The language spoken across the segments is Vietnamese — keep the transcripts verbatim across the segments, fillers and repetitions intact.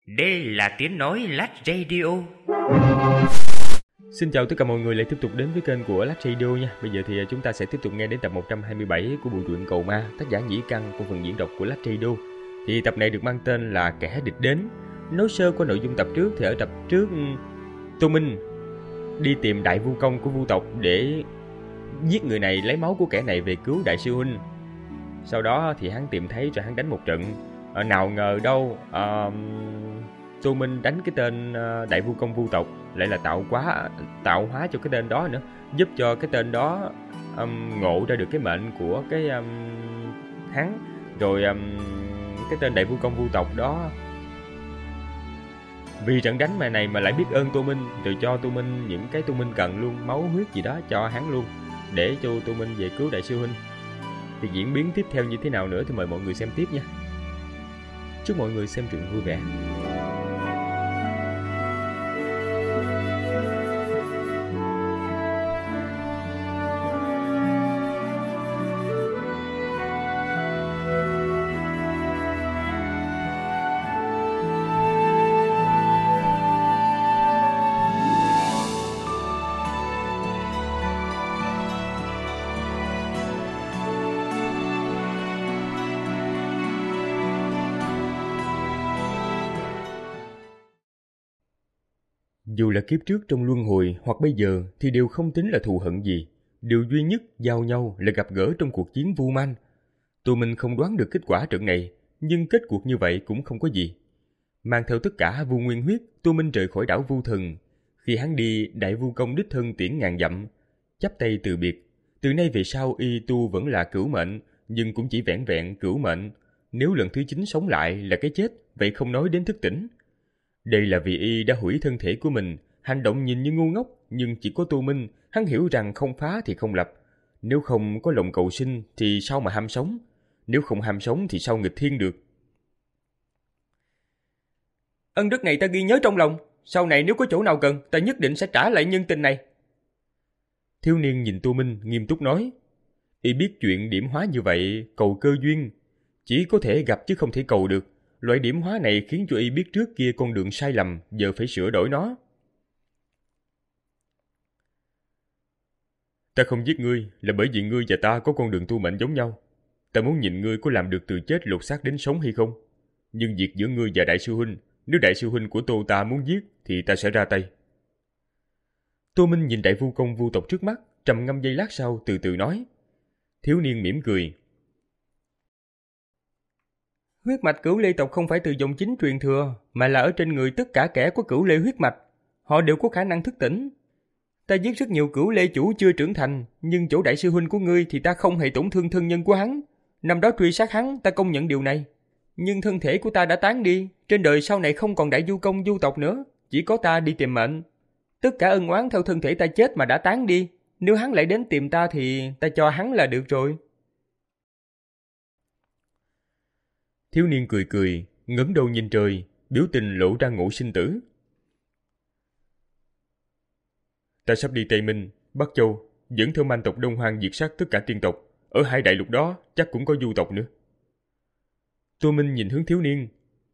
Đây là tiếng nói Lách Radio. Xin chào tất cả mọi người lại tiếp tục đến với kênh của Lách Radio nha. Bây giờ thì chúng ta sẽ tiếp tục nghe đến tập một trăm hai mươi bảy của bộ truyện Cầu Ma, tác giả Nhĩ Căn của phần diễn đọc của Lách Radio. Thì tập này được mang tên là Kẻ Địch Đến. Nói sơ qua nội dung tập trước thì ở tập trước, Tô Minh đi tìm đại vu công của vu tộc để giết người này, lấy máu của kẻ này về cứu đại sư huynh. Sau đó thì hắn tìm thấy rồi hắn đánh một trận. Ở nào ngờ đâu uh, Tô Minh đánh cái tên uh, đại vu công vu tộc lại là tạo quá tạo hóa cho cái tên đó nữa, giúp cho cái tên đó um, ngộ ra được cái mệnh của cái um, hắn. Rồi um, cái tên đại vu công vu tộc đó vì trận đánh mà này mà lại biết ơn Tô Minh, rồi cho Tô Minh những cái Tô Minh cần luôn, máu huyết gì đó cho hắn luôn, để cho Tô Minh về cứu đại sư huynh. Thì diễn biến tiếp theo như thế nào nữa thì mời mọi người xem tiếp nha. Chúc mọi người xem truyện vui vẻ. Dù là kiếp trước trong luân hồi hoặc bây giờ thì đều không tính là thù hận gì. Điều duy nhất giao nhau là gặp gỡ trong cuộc chiến vu man. Tụi mình không đoán được kết quả trận này, nhưng kết cuộc như vậy cũng không có gì. Mang theo tất cả vu nguyên huyết, Tô Minh rời khỏi đảo Vu Thần. Khi hắn đi, đại vu công đích thân tiễn ngàn dặm, chắp tay từ biệt. Từ nay về sau y tu vẫn là cửu mệnh, nhưng cũng chỉ vẹn vẹn cửu mệnh. Nếu lần thứ chín sống lại là cái chết, vậy không nói đến thức tỉnh. Đây là vì y đã hủy thân thể của mình, hành động nhìn như ngu ngốc, nhưng chỉ có Tô Minh, hắn hiểu rằng không phá thì không lập. Nếu không có lòng cầu sinh thì sao mà ham sống? Nếu không ham sống thì sao nghịch thiên được? Ân đức này ta ghi nhớ trong lòng, sau này nếu có chỗ nào cần, ta nhất định sẽ trả lại nhân tình này. Thiếu niên nhìn Tô Minh nghiêm túc nói. Y biết chuyện điểm hóa như vậy, cầu cơ duyên, chỉ có thể gặp chứ không thể cầu được. Loại điểm hóa này khiến cho y biết trước kia con đường sai lầm, giờ phải sửa đổi nó. Ta không giết ngươi là bởi vì ngươi và ta có con đường tu mệnh giống nhau. Ta muốn nhìn ngươi có làm được từ chết lột xác đến sống hay không. Nhưng việc giữa ngươi và đại sư huynh, nếu đại sư huynh của Tô ta muốn giết thì ta sẽ ra tay. Tô Minh nhìn đại vu công vu tộc trước mắt, trầm ngâm giây lát sau từ từ nói. Thiếu niên mỉm cười. Huyết mạch Cửu Lê tộc không phải từ dòng chính truyền thừa, mà là ở trên người tất cả kẻ có Cửu Lê huyết mạch. Họ đều có khả năng thức tỉnh. Ta giết rất nhiều Cửu Lê chủ chưa trưởng thành, nhưng chỗ đại sư huynh của ngươi thì ta không hề tổn thương thân nhân của hắn. Năm đó truy sát hắn, ta công nhận điều này. Nhưng thân thể của ta đã tán đi, trên đời sau này không còn đại du công du tộc nữa, chỉ có ta đi tìm mệnh. Tất cả ân oán theo thân thể ta chết mà đã tán đi, nếu hắn lại đến tìm ta thì ta cho hắn là được rồi. Thiếu niên cười cười, ngẩng đầu nhìn trời, biểu tình lộ ra ngộ sinh tử. Ta sắp đi Tây Minh, Bắc Châu, dẫn theo man tộc Đông Hoang diệt sát tất cả tiên tộc. Ở hai đại lục đó chắc cũng có du tộc nữa. Tô Minh nhìn hướng thiếu niên.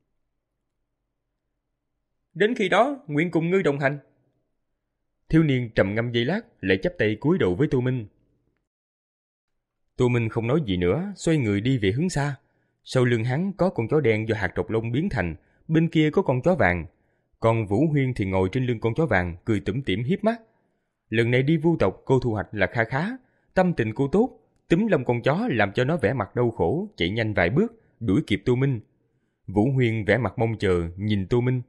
Đến khi đó, nguyện cùng ngươi đồng hành. Thiếu niên trầm ngâm giây lát, lại chắp tay cúi đầu với Tô Minh. Tô Minh không nói gì nữa, xoay người đi về hướng xa. Sau lưng hắn có con chó đen do hạt trọc lông biến thành, bên kia có con chó vàng. Còn Vũ Huyên thì ngồi trên lưng con chó vàng, cười tủm tỉm hiếp mắt. Lần này đi vu tộc cô thu hoạch là kha khá, tâm tình cô tốt, túm lông con chó làm cho nó vẻ mặt đau khổ, chạy nhanh vài bước, đuổi kịp Tô Minh. Vũ Huyên vẻ mặt mong chờ, nhìn Tô Minh.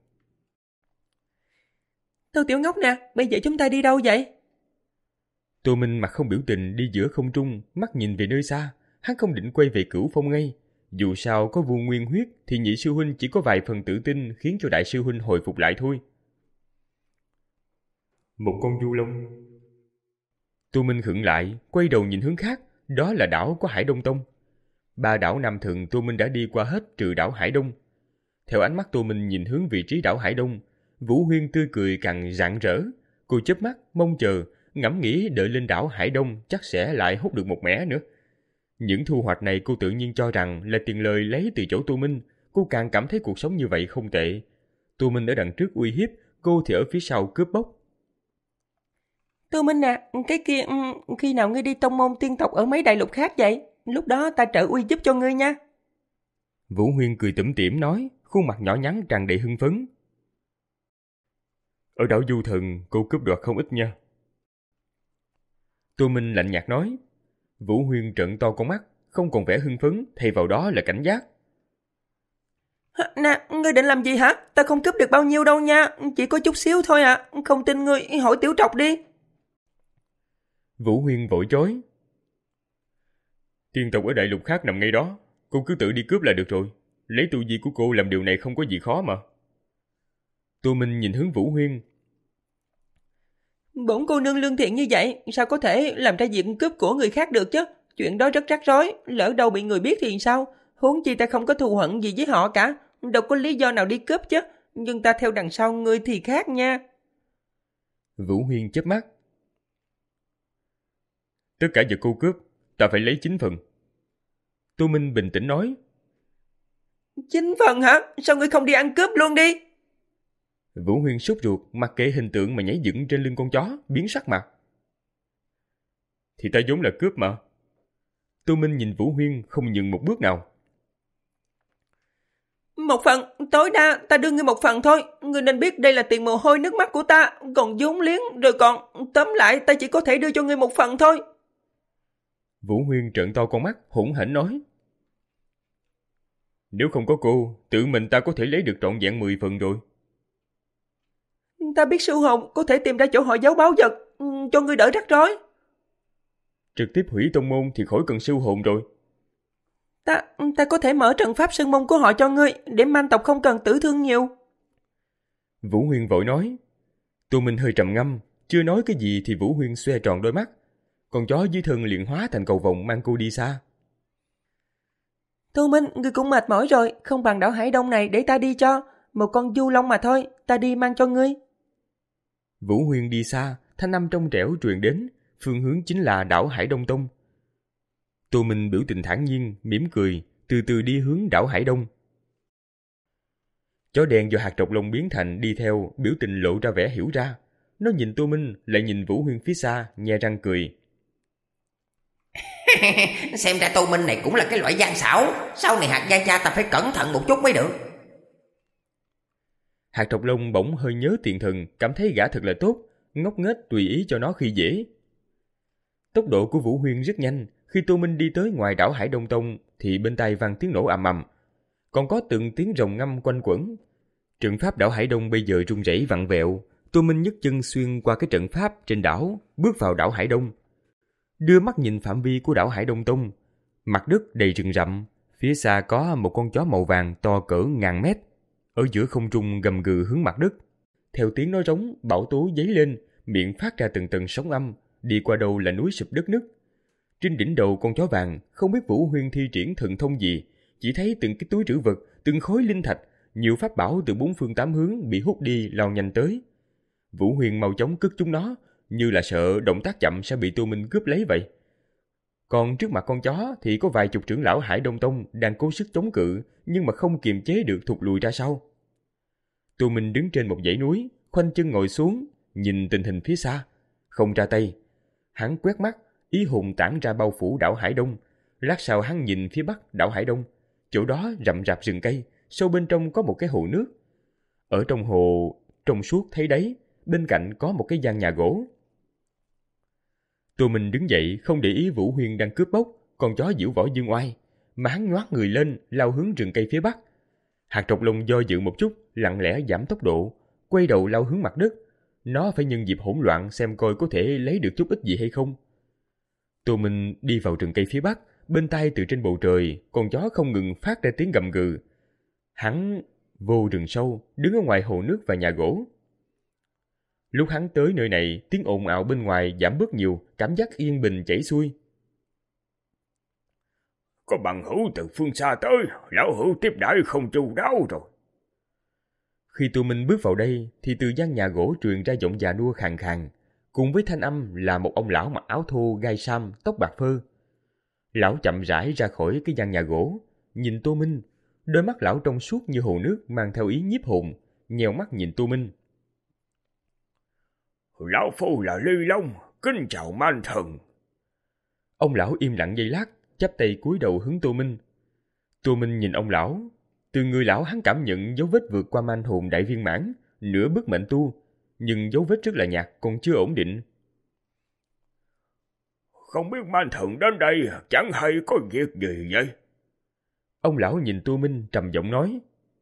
Tô tiểu ngốc nè, bây giờ chúng ta đi đâu vậy? Tô Minh mặt không biểu tình đi giữa không trung, mắt nhìn về nơi xa, hắn không định quay về Cửu Phong ngay. Dù sao có vu nguyên huyết thì nhị sư huynh chỉ có vài phần tự tin khiến cho đại sư huynh hồi phục lại thôi. Một con du long. Tô Minh khựng lại, quay đầu nhìn hướng khác, đó là đảo của Hải Đông Tông. Ba đảo Nam Thần Tô Minh đã đi qua hết trừ đảo Hải Đông. Theo ánh mắt Tô Minh nhìn hướng vị trí đảo Hải Đông, Vũ Huyên tươi cười càng rạng rỡ. Cô chớp mắt, mong chờ, ngẫm nghĩ đợi lên đảo Hải Đông chắc sẽ lại hút được một mẻ nữa. Những thu hoạch này cô tự nhiên cho rằng là tiền lời lấy từ chỗ Tô Minh. Cô càng cảm thấy cuộc sống như vậy không tệ. Tô Minh ở đằng trước uy hiếp, cô thì ở phía sau cướp bóc. Tô Minh à, cái kia khi nào ngươi đi tông môn tiên tộc ở mấy đại lục khác vậy? Lúc đó ta trợ uy giúp cho ngươi nha. Vũ Huyên cười tủm tỉm nói, khuôn mặt nhỏ nhắn tràn đầy hưng phấn. Ở đảo Du Thần, cô cướp đoạt không ít nha. Tô Minh lạnh nhạt nói. Vũ Huyên trợn to con mắt, không còn vẻ hưng phấn, thay vào đó là cảnh giác. Nè, ngươi định làm gì hả? Ta không cướp được bao nhiêu đâu nha, chỉ có chút xíu thôi à, không tin ngươi hỏi Tiểu Trọc đi. Vũ Huyên vội chối. Tiên tộc ở đại lục khác nằm ngay đó, cô cứ tự đi cướp là được rồi. Lấy tu vi của cô làm điều này không có gì khó mà. Tô Minh nhìn hướng Vũ Huyên. Bổn cô nương lương thiện như vậy, sao có thể làm ra việc cướp của người khác được chứ? Chuyện đó rất rắc rối, lỡ đâu bị người biết thì sao? Huống chi ta không có thù hận gì với họ cả, đâu có lý do nào đi cướp chứ. Nhưng ta theo đằng sau ngươi thì khác nha. Vũ Huyên chớp mắt. Tất cả vật cô cướp, ta phải lấy chín phần. Tô Minh bình tĩnh nói. Chín phần hả? Sao ngươi không đi ăn cướp luôn đi? Vũ Huyên sốt ruột, mặc kệ hình tượng mà nhảy dựng trên lưng con chó, biến sắc mặt. Thì ta vốn là cướp mà. Tô Minh nhìn Vũ Huyên không nhường một bước nào. Một phần, tối đa ta đưa ngươi một phần thôi. Ngươi nên biết đây là tiền mồ hôi nước mắt của ta, còn vốn liếng, rồi còn tóm lại ta chỉ có thể đưa cho ngươi một phần thôi. Vũ Huyên trợn to con mắt, hỗn hển nói. Nếu không có cô, tự mình ta có thể lấy được trọn vẹn mười phần rồi. Ta biết sư hồn có thể tìm ra chỗ họ giấu báu vật, cho ngươi đỡ rắc rối. Trực tiếp hủy tông môn thì khỏi cần siêu hồn rồi. Ta ta có thể mở trận pháp sơn môn của họ cho ngươi, để man tộc không cần tử thương nhiều. Vũ Huyên vội nói. Tô Minh hơi trầm ngâm, chưa nói cái gì thì Vũ Huyên xoe tròn đôi mắt. Con chó dưới thân liền hóa thành cầu vồng mang cô đi xa. Tô Minh, ngươi cũng mệt mỏi rồi, không bằng đảo Hải Đông này để ta đi cho. Một con du long mà thôi, ta đi mang cho ngươi. Vũ Huyên đi xa, thanh âm trong trẻo truyền đến, phương hướng chính là đảo Hải Đông Tông. Tô Minh biểu tình thản nhiên, mỉm cười, từ từ đi hướng đảo Hải Đông. Chó đen do hạt trọc lông biến thành đi theo, biểu tình lộ ra vẻ hiểu ra. Nó nhìn Tô Minh, lại nhìn Vũ Huyên phía xa, nhe răng cười. Xem ra Tô Minh này cũng là cái loại gian xảo. Sau này hạt gia cha ta phải cẩn thận một chút mới được. Hạt trọc lông bỗng hơi nhớ tiền thần, cảm thấy gã thật là tốt, ngốc nghếch tùy ý cho nó khi dễ. Tốc độ của Vũ Huyên rất nhanh, khi Tô Minh đi tới ngoài đảo Hải Đông Tông thì bên tai vang tiếng nổ ầm ầm, còn có từng tiếng rồng ngâm quanh quẩn. Trận pháp đảo Hải Đông bây giờ rung rẩy vặn vẹo. Tô Minh nhấc chân xuyên qua cái trận pháp trên đảo, bước vào đảo Hải Đông. Đưa mắt nhìn phạm vi của đảo Hải Đông Tông, mặt đất đầy rừng rậm, phía xa có một con chó màu vàng to cỡ ngàn mét, ở giữa không trung gầm gừ hướng mặt đất. Theo tiếng nó rống, bão tố dấy lên, miệng phát ra từng tầng sóng âm, đi qua đâu là núi sụp đất nứt. Trên đỉnh đầu con chó vàng, không biết Vũ Huyên thi triển thần thông gì, chỉ thấy từng cái túi trữ vật, từng khối linh thạch, nhiều pháp bảo từ bốn phương tám hướng bị hút đi lao nhanh tới. Vũ Huyên mau chóng cất chúng nó, như là sợ động tác chậm sẽ bị Tô Minh cướp lấy vậy. Còn trước mặt con chó thì có vài chục trưởng lão Hải Đông Tông đang cố sức chống cự, nhưng mà không kiềm chế được thụt lùi ra sau. Tô Minh đứng trên một dãy núi, khoanh chân ngồi xuống, nhìn tình hình phía xa, không ra tay. Hắn quét mắt, ý hồn tản ra bao phủ đảo Hải Đông. Lát sau hắn nhìn phía bắc đảo Hải Đông, chỗ đó rậm rạp rừng cây, sâu bên trong có một cái hồ nước. Ở trong hồ, trong suốt thấy đấy, bên cạnh có một cái gian nhà gỗ. Tô Minh đứng dậy, không để ý Vũ Huyên đang cướp bóc con chó diễu võ dương oai, mà hắn nhoát người lên, lao hướng rừng cây phía bắc. Hạt trọc lông do dự một chút, lặng lẽ giảm tốc độ, quay đầu lao hướng mặt đất. Nó phải nhân dịp hỗn loạn xem coi có thể lấy được chút ít gì hay không. Tô Minh đi vào rừng cây phía bắc, bên tai từ trên bầu trời, con chó không ngừng phát ra tiếng gầm gừ. Hắn vô rừng sâu, đứng ở ngoài hồ nước và nhà gỗ. Lúc hắn tới nơi này, tiếng ồn ào bên ngoài giảm bớt nhiều, cảm giác yên bình chảy xuôi. Có bằng hữu từ phương xa tới, lão hữu tiếp đãi không chu đáo rồi. Khi Tô Minh bước vào đây, thì từ gian nhà gỗ truyền ra giọng già nua khàn khàn, cùng với thanh âm là một ông lão mặc áo thô gai sam, tóc bạc phơ. Lão chậm rãi ra khỏi cái gian nhà gỗ, nhìn Tô Minh, đôi mắt lão trong suốt như hồ nước mang theo ý nhiếp hồn, nheo mắt nhìn Tô Minh. Lão phu là Ly Long, kính chào man thần. Ông lão im lặng giây lát, chắp tay cúi đầu hướng Tô Minh. Tô Minh nhìn ông lão. Từ người lão hắn cảm nhận dấu vết vượt qua man hồn đại viên mãn, nửa bước mệnh tu, nhưng dấu vết rất là nhạt, còn chưa ổn định. Không biết man thần đến đây chẳng hay có việc gì vậy? Ông lão nhìn Tô Minh trầm giọng nói.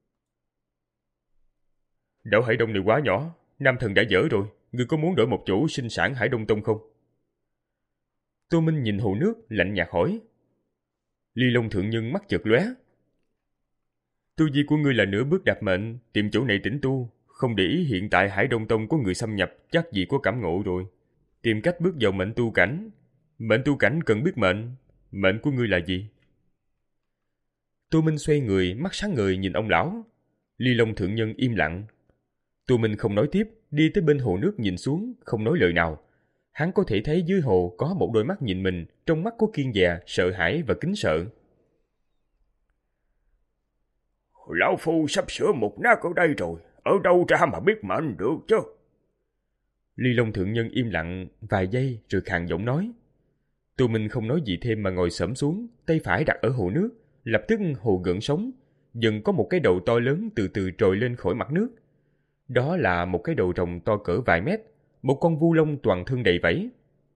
Đảo Hải Đông này quá nhỏ, nam thần đã dở rồi, ngươi có muốn đổi một chỗ sinh sản Hải Đông Tông không? Tô Minh nhìn hồ nước, lạnh nhạt hỏi. Ly Long thượng nhân mắt chợt lóe. Tu vi của ngươi là nửa bước đạp mệnh, tìm chỗ này tĩnh tu, không để ý hiện tại Hải Đông Tông có người xâm nhập, chắc gì có cảm ngộ rồi. Tìm cách bước vào mệnh tu cảnh. Mệnh tu cảnh cần biết mệnh. Mệnh của ngươi là gì? Tô Minh xoay người, mắt sáng ngời nhìn ông lão. Ly Long thượng nhân im lặng. Tô Minh không nói tiếp, đi tới bên hồ nước nhìn xuống, không nói lời nào. Hắn có thể thấy dưới hồ có một đôi mắt nhìn mình, trong mắt có kiên dè, sợ hãi và kính sợ. Lão phu sắp sửa mục nát ở đây rồi, ở đâu ra mà biết mệnh được chứ? Ly Long thượng nhân im lặng vài giây rồi khàn giọng nói. Tô Minh không nói gì thêm mà ngồi xổm xuống, tay phải đặt ở hồ nước, lập tức hồ gợn sóng, dần có một cái đầu to lớn từ từ trồi lên khỏi mặt nước. Đó là một cái đầu rồng to cỡ vài mét, một con vu long toàn thân đầy vảy.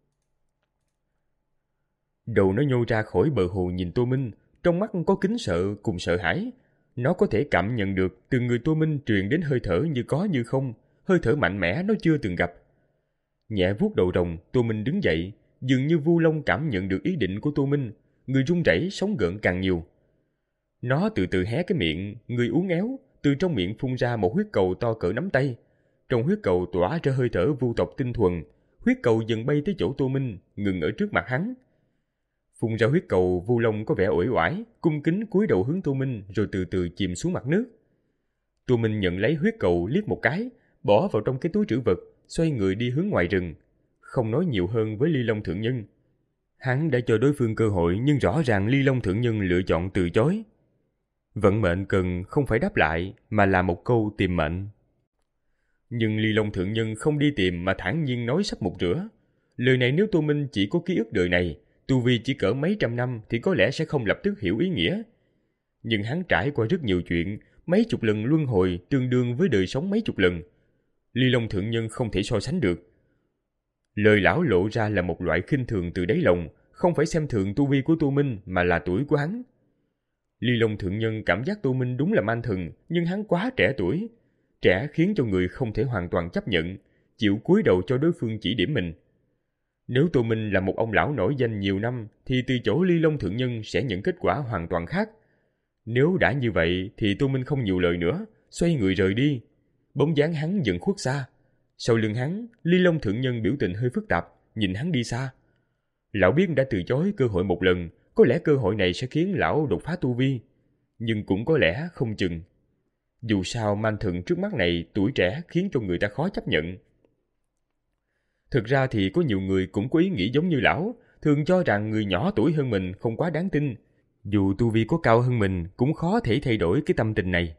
Đầu nó nhô ra khỏi bờ hồ nhìn Tô Minh, trong mắt có kính sợ cùng sợ hãi. Nó có thể cảm nhận được từ người Tô Minh truyền đến hơi thở như có như không, hơi thở mạnh mẽ nó chưa từng gặp. Nhẹ vuốt đầu rồng, Tô Minh đứng dậy, dường như vu long cảm nhận được ý định của Tô Minh, người run rẩy sóng gợn càng nhiều. Nó từ từ hé cái miệng, người uốn éo, từ trong miệng phun ra một huyết cầu to cỡ nắm tay. Trong huyết cầu tỏa ra hơi thở vu tộc tinh thuần, huyết cầu dần bay tới chỗ Tô Minh, ngừng ở trước mặt hắn. Phun ra huyết cầu, vu long có vẻ uể oải, cung kính cúi đầu hướng Tô Minh rồi từ từ chìm xuống mặt nước. Tô Minh nhận lấy huyết cầu liếc một cái, bỏ vào trong cái túi trữ vật, xoay người đi hướng ngoài rừng, không nói nhiều hơn với Ly Long thượng nhân. Hắn đã cho đối phương cơ hội nhưng rõ ràng Ly Long thượng nhân lựa chọn từ chối. Vận mệnh cần không phải đáp lại mà là một câu tìm mệnh. Nhưng Ly Long thượng nhân không đi tìm mà thản nhiên nói sắp một rửa. Lời này nếu Tô Minh chỉ có ký ức đời này, tu vi chỉ cỡ mấy trăm năm thì có lẽ sẽ không lập tức hiểu ý nghĩa. Nhưng hắn trải qua rất nhiều chuyện, mấy chục lần luân hồi tương đương với đời sống mấy chục lần. Ly Long thượng nhân không thể so sánh được. Lời lão lộ ra là một loại khinh thường từ đáy lòng, không phải xem thường tu vi của Tô Minh mà là tuổi của hắn. Ly Long thượng nhân cảm giác Tô Minh đúng là man thần, nhưng hắn quá trẻ tuổi. Trẻ khiến cho người không thể hoàn toàn chấp nhận, chịu cúi đầu cho đối phương chỉ điểm mình. Nếu Tô Minh là một ông lão nổi danh nhiều năm, thì từ chỗ Ly Long thượng nhân sẽ nhận kết quả hoàn toàn khác. Nếu đã như vậy, thì Tô Minh không nhiều lời nữa, xoay người rời đi. Bóng dáng hắn dần khuất xa. Sau lưng hắn, Ly Long thượng nhân biểu tình hơi phức tạp, nhìn hắn đi xa. Lão biết đã từ chối cơ hội một lần, có lẽ cơ hội này sẽ khiến lão đột phá tu vi. Nhưng cũng có lẽ không chừng. Dù sao man thần trước mắt này tuổi trẻ khiến cho người ta khó chấp nhận. Thực ra thì có nhiều người cũng có ý nghĩ giống như lão, thường cho rằng người nhỏ tuổi hơn mình không quá đáng tin. Dù tu vi có cao hơn mình cũng khó thể thay đổi cái tâm tình này.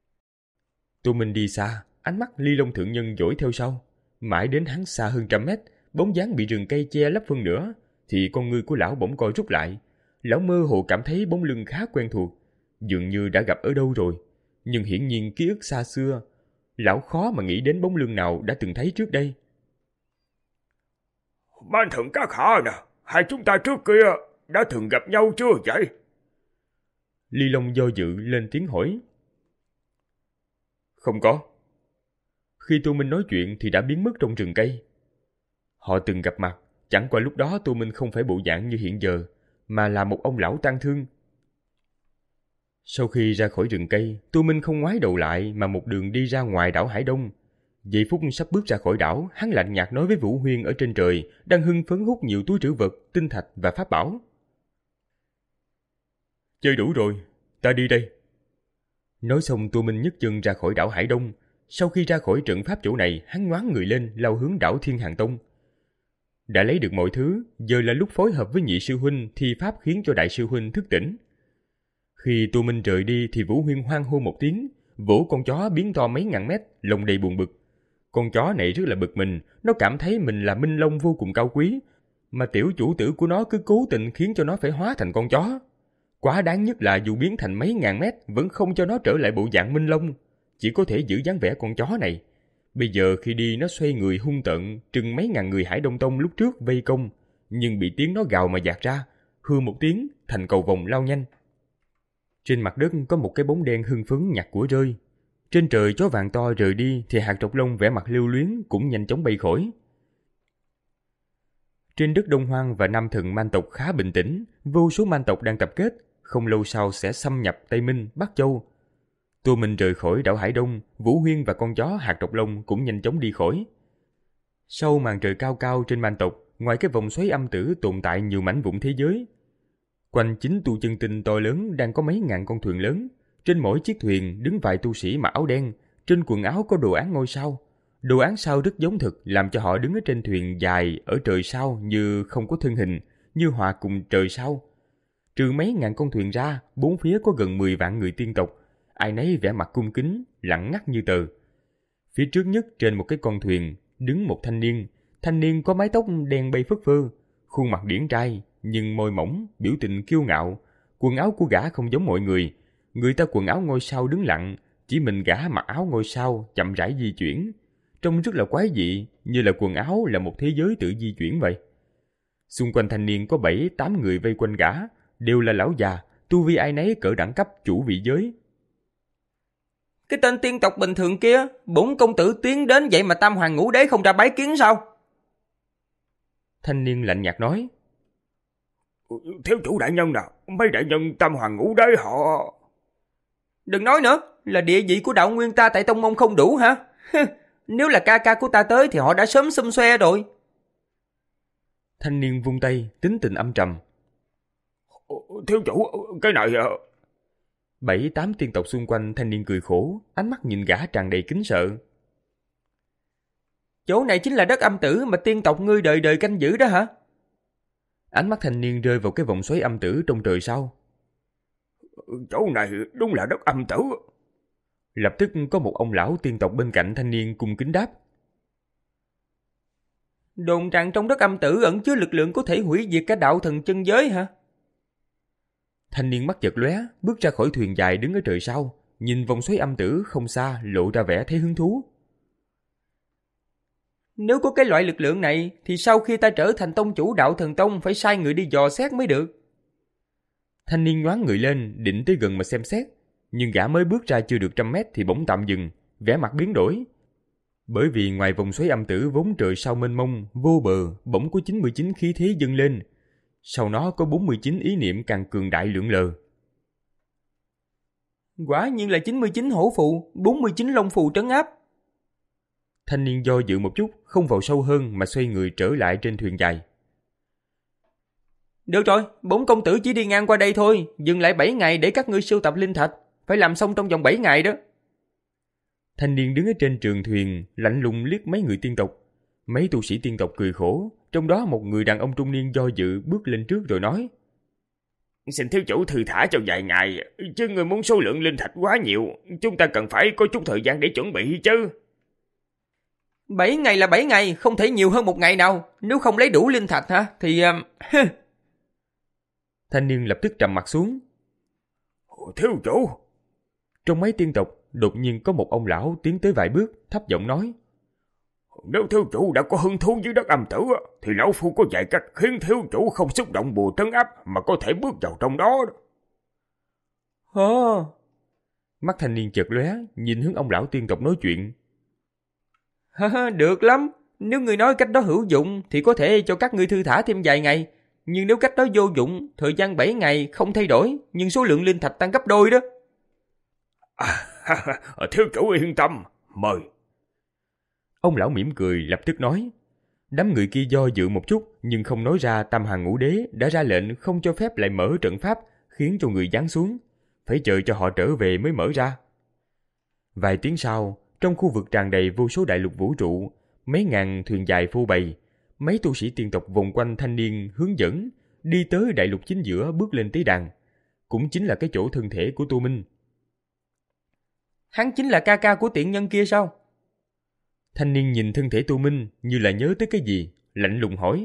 Tô Minh đi xa, ánh mắt Ly Long thượng nhân dõi theo sau. Mãi đến hắn xa hơn trăm mét, bóng dáng bị rừng cây che lấp phân nửa, thì con ngươi của lão bỗng co rút lại. Lão mơ hồ cảm thấy bóng lưng khá quen thuộc, dường như đã gặp ở đâu rồi. Nhưng hiển nhiên ký ức xa xưa, lão khó mà nghĩ đến bóng lưng nào đã từng thấy trước đây. Man thần các hạ nè, hai chúng ta trước kia đã từng gặp nhau chưa vậy? Ly Long do dự lên tiếng hỏi. Không có. Khi Tô Minh nói chuyện thì đã biến mất trong rừng cây. Họ từng gặp mặt, chẳng qua lúc đó Tô Minh không phải bộ dạng như hiện giờ, mà là một ông lão tang thương. Sau khi ra khỏi rừng cây, Tô Minh không ngoái đầu lại mà một đường đi ra ngoài đảo Hải Đông. Giây phút sắp bước ra khỏi đảo, hắn lạnh nhạt nói với Vũ Huyên ở trên trời, đang hưng phấn hút nhiều túi trữ vật, tinh thạch và pháp bảo. Chơi đủ rồi, ta đi đây. Nói xong Tô Minh nhấc chân ra khỏi đảo Hải Đông. Sau khi ra khỏi trận pháp chỗ này, hắn nhoáng người lên lao hướng đảo Thiên Hàng Tông. Đã lấy được mọi thứ, giờ là lúc phối hợp với nhị sư huynh thi pháp khiến cho đại sư huynh thức tỉnh. Khi Tô Minh rời đi thì Vũ Huyên hoan hô một tiếng, vỗ con chó biến to mấy ngàn mét, lông đầy buồn bực. Con chó này rất là bực mình, nó cảm thấy mình là minh long vô cùng cao quý, mà tiểu chủ tử của nó cứ cố tình khiến cho nó phải hóa thành con chó. Quá đáng nhất là dù biến thành mấy ngàn mét vẫn không cho nó trở lại bộ dạng minh long, chỉ có thể giữ dáng vẻ con chó này. Bây giờ khi đi nó xoay người hung tợn, trừng mấy ngàn người Hải Đông Tông lúc trước vây công, nhưng bị tiếng nó gào mà dạt ra, hư một tiếng, thành cầu vồng lao nhanh. Trên mặt đất có một cái bóng đen hưng phấn nhặt của rơi. Trên trời chó vàng to rời đi thì hạt trọc lông vẻ mặt lưu luyến cũng nhanh chóng bay khỏi. Trên đất Đông Hoang và Nam Thần man tộc khá bình tĩnh, vô số man tộc đang tập kết, không lâu sau sẽ xâm nhập Tây Minh, Bắc Châu. Tô Minh rời khỏi đảo Hải Đông, Vũ Huyên và con chó hạt trọc lông cũng nhanh chóng đi khỏi. Sau màn trời cao cao trên man tộc, ngoài cái vòng xoáy âm tử tồn tại nhiều mảnh vụn thế giới. Quanh chính tu chân tinh to lớn đang có mấy ngàn con thuyền lớn. Trên mỗi chiếc thuyền đứng vài tu sĩ mặc áo đen, trên quần áo có đồ án ngôi sao. Đồ án sao rất giống thực, làm cho họ đứng ở trên thuyền dài ở trời sao như không có thân hình, như hòa cùng trời sao. Trừ mấy ngàn con thuyền ra, bốn phía có gần mười vạn người tiên tộc, ai nấy vẻ mặt cung kính, lặng ngắt như tờ. Phía trước nhất trên một cái con thuyền đứng một thanh niên, thanh niên có mái tóc đen bay phất phơ, khuôn mặt điển trai nhưng môi mỏng, biểu tình kiêu ngạo. Quần áo của gã không giống mọi người, người ta quần áo ngôi sao đứng lặng, chỉ mình gã mặc áo ngôi sao chậm rãi di chuyển, trông rất là quái dị, như là quần áo là một thế giới tự di chuyển vậy. Xung quanh thanh niên có bảy tám người vây quanh gã, đều là lão già, tu vi ai nấy cỡ đẳng cấp chủ vị giới. Cái tên tiên tộc bình thường kia, bổn công tử tiến đến vậy mà Tam Hoàng Ngũ Đế không ra bái kiến sao? Thanh niên lạnh nhạt nói. Thiếu chủ đại nhân nào, mấy đại nhân Tam Hoàng Ngũ Đế họ... Đừng nói nữa, là địa vị của đạo nguyên ta tại tông môn không đủ hả? Nếu là ca ca của ta tới thì họ đã sớm xum xoe rồi. Thanh niên vung tay, tính tình âm trầm. Thiếu chủ, cái này... Bảy tám tiên tộc xung quanh thanh niên cười khổ, ánh mắt nhìn gã tràn đầy kính sợ. Chỗ này chính là đất âm tử mà tiên tộc ngươi đời đời canh giữ đó hả? Ánh mắt thanh niên rơi vào cái vòng xoáy âm tử trong trời sao. Chỗ này đúng là đất âm tử. Lập tức có một ông lão tiên tộc bên cạnh thanh niên cung kính đáp. Đồn rằng trong đất âm tử ẩn chứa lực lượng có thể hủy diệt cả đạo thần chân giới hả? Thanh niên mắt chợt lóe, bước ra khỏi thuyền dài đứng ở trời sau, nhìn vòng xoáy âm tử không xa lộ ra vẻ thấy hứng thú. Nếu có cái loại lực lượng này thì sau khi ta trở thành tông chủ đạo thần tông phải sai người đi dò xét mới được. Thanh niên nhoáng người lên định tới gần mà xem xét, nhưng gã mới bước ra chưa được trăm mét thì bỗng tạm dừng, vẻ mặt biến đổi. Bởi vì ngoài vòng xoáy âm tử vốn trời sao mênh mông, vô bờ, bỗng có chín mươi chín khí thế dâng lên. Sau nó có bốn mươi chín ý niệm càng cường đại lượn lờ. Quả nhiên là chín mươi chín hổ phù, bốn mươi chín long phù trấn áp. Thanh niên do dự một chút, không vào sâu hơn mà xoay người trở lại trên thuyền dài. Được rồi, bổn công tử chỉ đi ngang qua đây thôi, dừng lại bảy ngày để các ngươi sưu tập linh thạch, phải làm xong trong vòng bảy ngày đó. Thanh niên đứng ở trên trường thuyền, lạnh lùng liếc mấy người tiên tộc. Mấy tu sĩ tiên tộc cười khổ, trong đó một người đàn ông trung niên do dự bước lên trước rồi nói. Xin thiếu chủ thư thả cho vài ngày, chứ người muốn số lượng linh thạch quá nhiều, chúng ta cần phải có chút thời gian để chuẩn bị chứ. Bảy ngày là bảy ngày, không thể nhiều hơn một ngày nào, nếu không lấy đủ linh thạch hả, thì... Uh... Thanh niên lập tức trầm mặt xuống. Thiếu chủ! Trong mấy tiên tộc, đột nhiên có một ông lão tiến tới vài bước, thấp giọng nói. Nếu thiếu chủ đã có hứng thú với đất âm tử, thì lão phu có vài cách khiến thiếu chủ không xúc động bùa trấn áp mà có thể bước vào trong đó. Hả? Mắt thanh niên chợt lóe, nhìn hướng ông lão tiên tộc nói chuyện. Được lắm, nếu người nói cách đó hữu dụng thì có thể cho các ngươi thư thả thêm vài ngày. Nhưng nếu cách đó vô dụng, thời gian bảy ngày không thay đổi, nhưng số lượng linh thạch tăng gấp đôi đó. À, thiếu chủ yên tâm, mời. Ông lão mỉm cười lập tức nói. Đám người kia do dự một chút nhưng không nói ra Tam Hoàng Ngũ Đế đã ra lệnh không cho phép lại mở trận pháp, khiến cho người giáng xuống, phải chờ cho họ trở về mới mở ra. Vài tiếng sau, trong khu vực tràn đầy vô số đại lục vũ trụ, mấy ngàn thuyền dài phô bày, mấy tu sĩ tiên tộc vòng quanh thanh niên hướng dẫn, đi tới đại lục chính giữa bước lên tế đàn, cũng chính là cái chỗ thân thể của Tô Minh. Hắn chính là ca ca của tiện nhân kia sao? Thanh niên nhìn thân thể Tô Minh như là nhớ tới cái gì, lạnh lùng hỏi.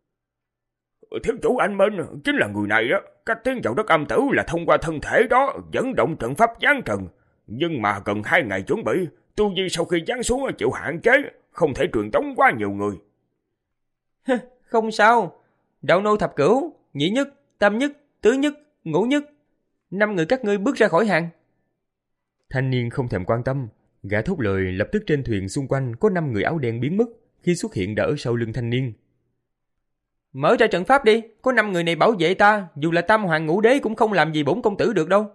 Thiếu chủ anh Minh, chính là người này đó. Cách tiến vào đất âm tử là thông qua thân thể đó dẫn động trận pháp giáng trần. Nhưng mà gần hai ngày chuẩn bị, tu vi sau khi giáng xuống chịu hạn chế, không thể truyền tống quá nhiều người. Không sao. Đạo nô thập cửu, nhị nhất, tam nhất, tứ nhất, ngũ nhất. Năm người các ngươi bước ra khỏi hàng. Thanh niên không thèm quan tâm. Gã thốt lời, lập tức trên thuyền xung quanh có năm người áo đen biến mất. Khi xuất hiện đã ở sau lưng thanh niên. Mở ra trận pháp đi, có năm người này bảo vệ ta, dù là tam hoàng ngũ đế cũng không làm gì bổn công tử được đâu.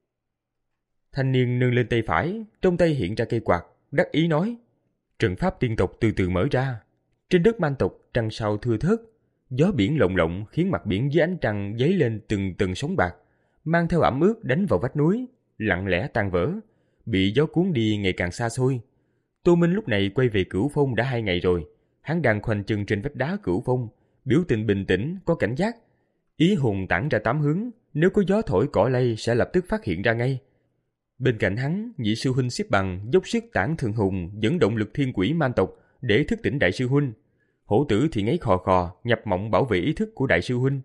Thanh niên nâng lên tay phải, trong tay hiện ra cây quạt, đắc ý nói. Trận pháp tiên tộc từ từ mở ra. Trên đất man tộc trăng sao thưa thớt, gió biển lộng lộng khiến mặt biển dưới ánh trăng dấy lên từng tầng sóng bạc, mang theo ẩm ướt đánh vào vách núi, lặng lẽ tan vỡ, bị gió cuốn đi ngày càng xa xôi. Tô Minh lúc này quay về Cửu Phong đã hai ngày rồi, hắn đang khoanh chân trên vách đá Cửu Phong, biểu tình bình tĩnh, có cảnh giác. Ý hồn tản ra tám hướng, nếu có gió thổi cỏ lay sẽ lập tức phát hiện ra ngay. Bên cạnh hắn, nhị sư huynh xếp bằng dốc sức tản thường hùng dẫn động lực thiên quỷ man tộc để thức tỉnh đại sư huynh. Hổ tử thì ngáy khò khò nhập mộng bảo vệ ý thức của đại sư huynh.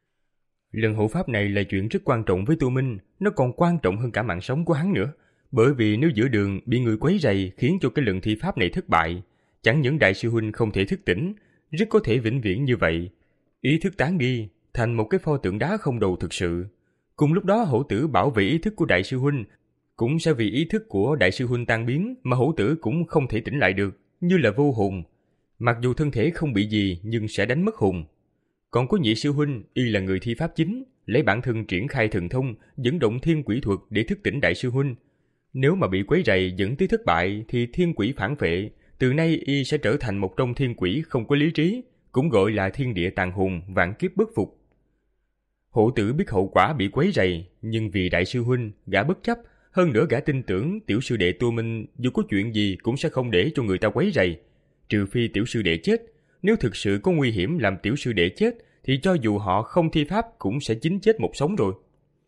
Lần hộ pháp này là chuyện rất quan trọng với Tô Minh, nó còn quan trọng hơn cả mạng sống của hắn nữa. Bởi vì nếu giữa đường bị người quấy rầy khiến cho cái lần thi pháp này thất bại, chẳng những đại sư huynh không thể thức tỉnh, rất có thể vĩnh viễn như vậy, ý thức tán đi thành một cái pho tượng đá không đầu thực sự. Cùng lúc đó hổ tử bảo vệ ý thức của đại sư huynh, cũng sẽ vì ý thức của đại sư huynh tan biến mà hổ tử cũng không thể tỉnh lại được, như là vô hồn. Mặc dù thân thể không bị gì nhưng sẽ đánh mất hồn. Còn có nhị sư huynh, y là người thi pháp chính, lấy bản thân triển khai thần thông, dẫn động thiên quỷ thuật để thức tỉnh đại sư huynh. Nếu mà bị quấy rầy dẫn tới thất bại thì thiên quỷ phản phệ, từ nay y sẽ trở thành một trong thiên quỷ không có lý trí, cũng gọi là thiên địa tàn hồn, vạn kiếp bất phục. Hổ tử biết hậu quả bị quấy rầy, nhưng vì đại sư huynh, gã bất chấp, hơn nữa gã tin tưởng tiểu sư đệ Tô Minh dù có chuyện gì cũng sẽ không để cho người ta quấy rầy, trừ phi tiểu sư đệ chết. Nếu thực sự có nguy hiểm làm tiểu sư đệ chết thì cho dù họ không thi pháp cũng sẽ chính chết một sống rồi.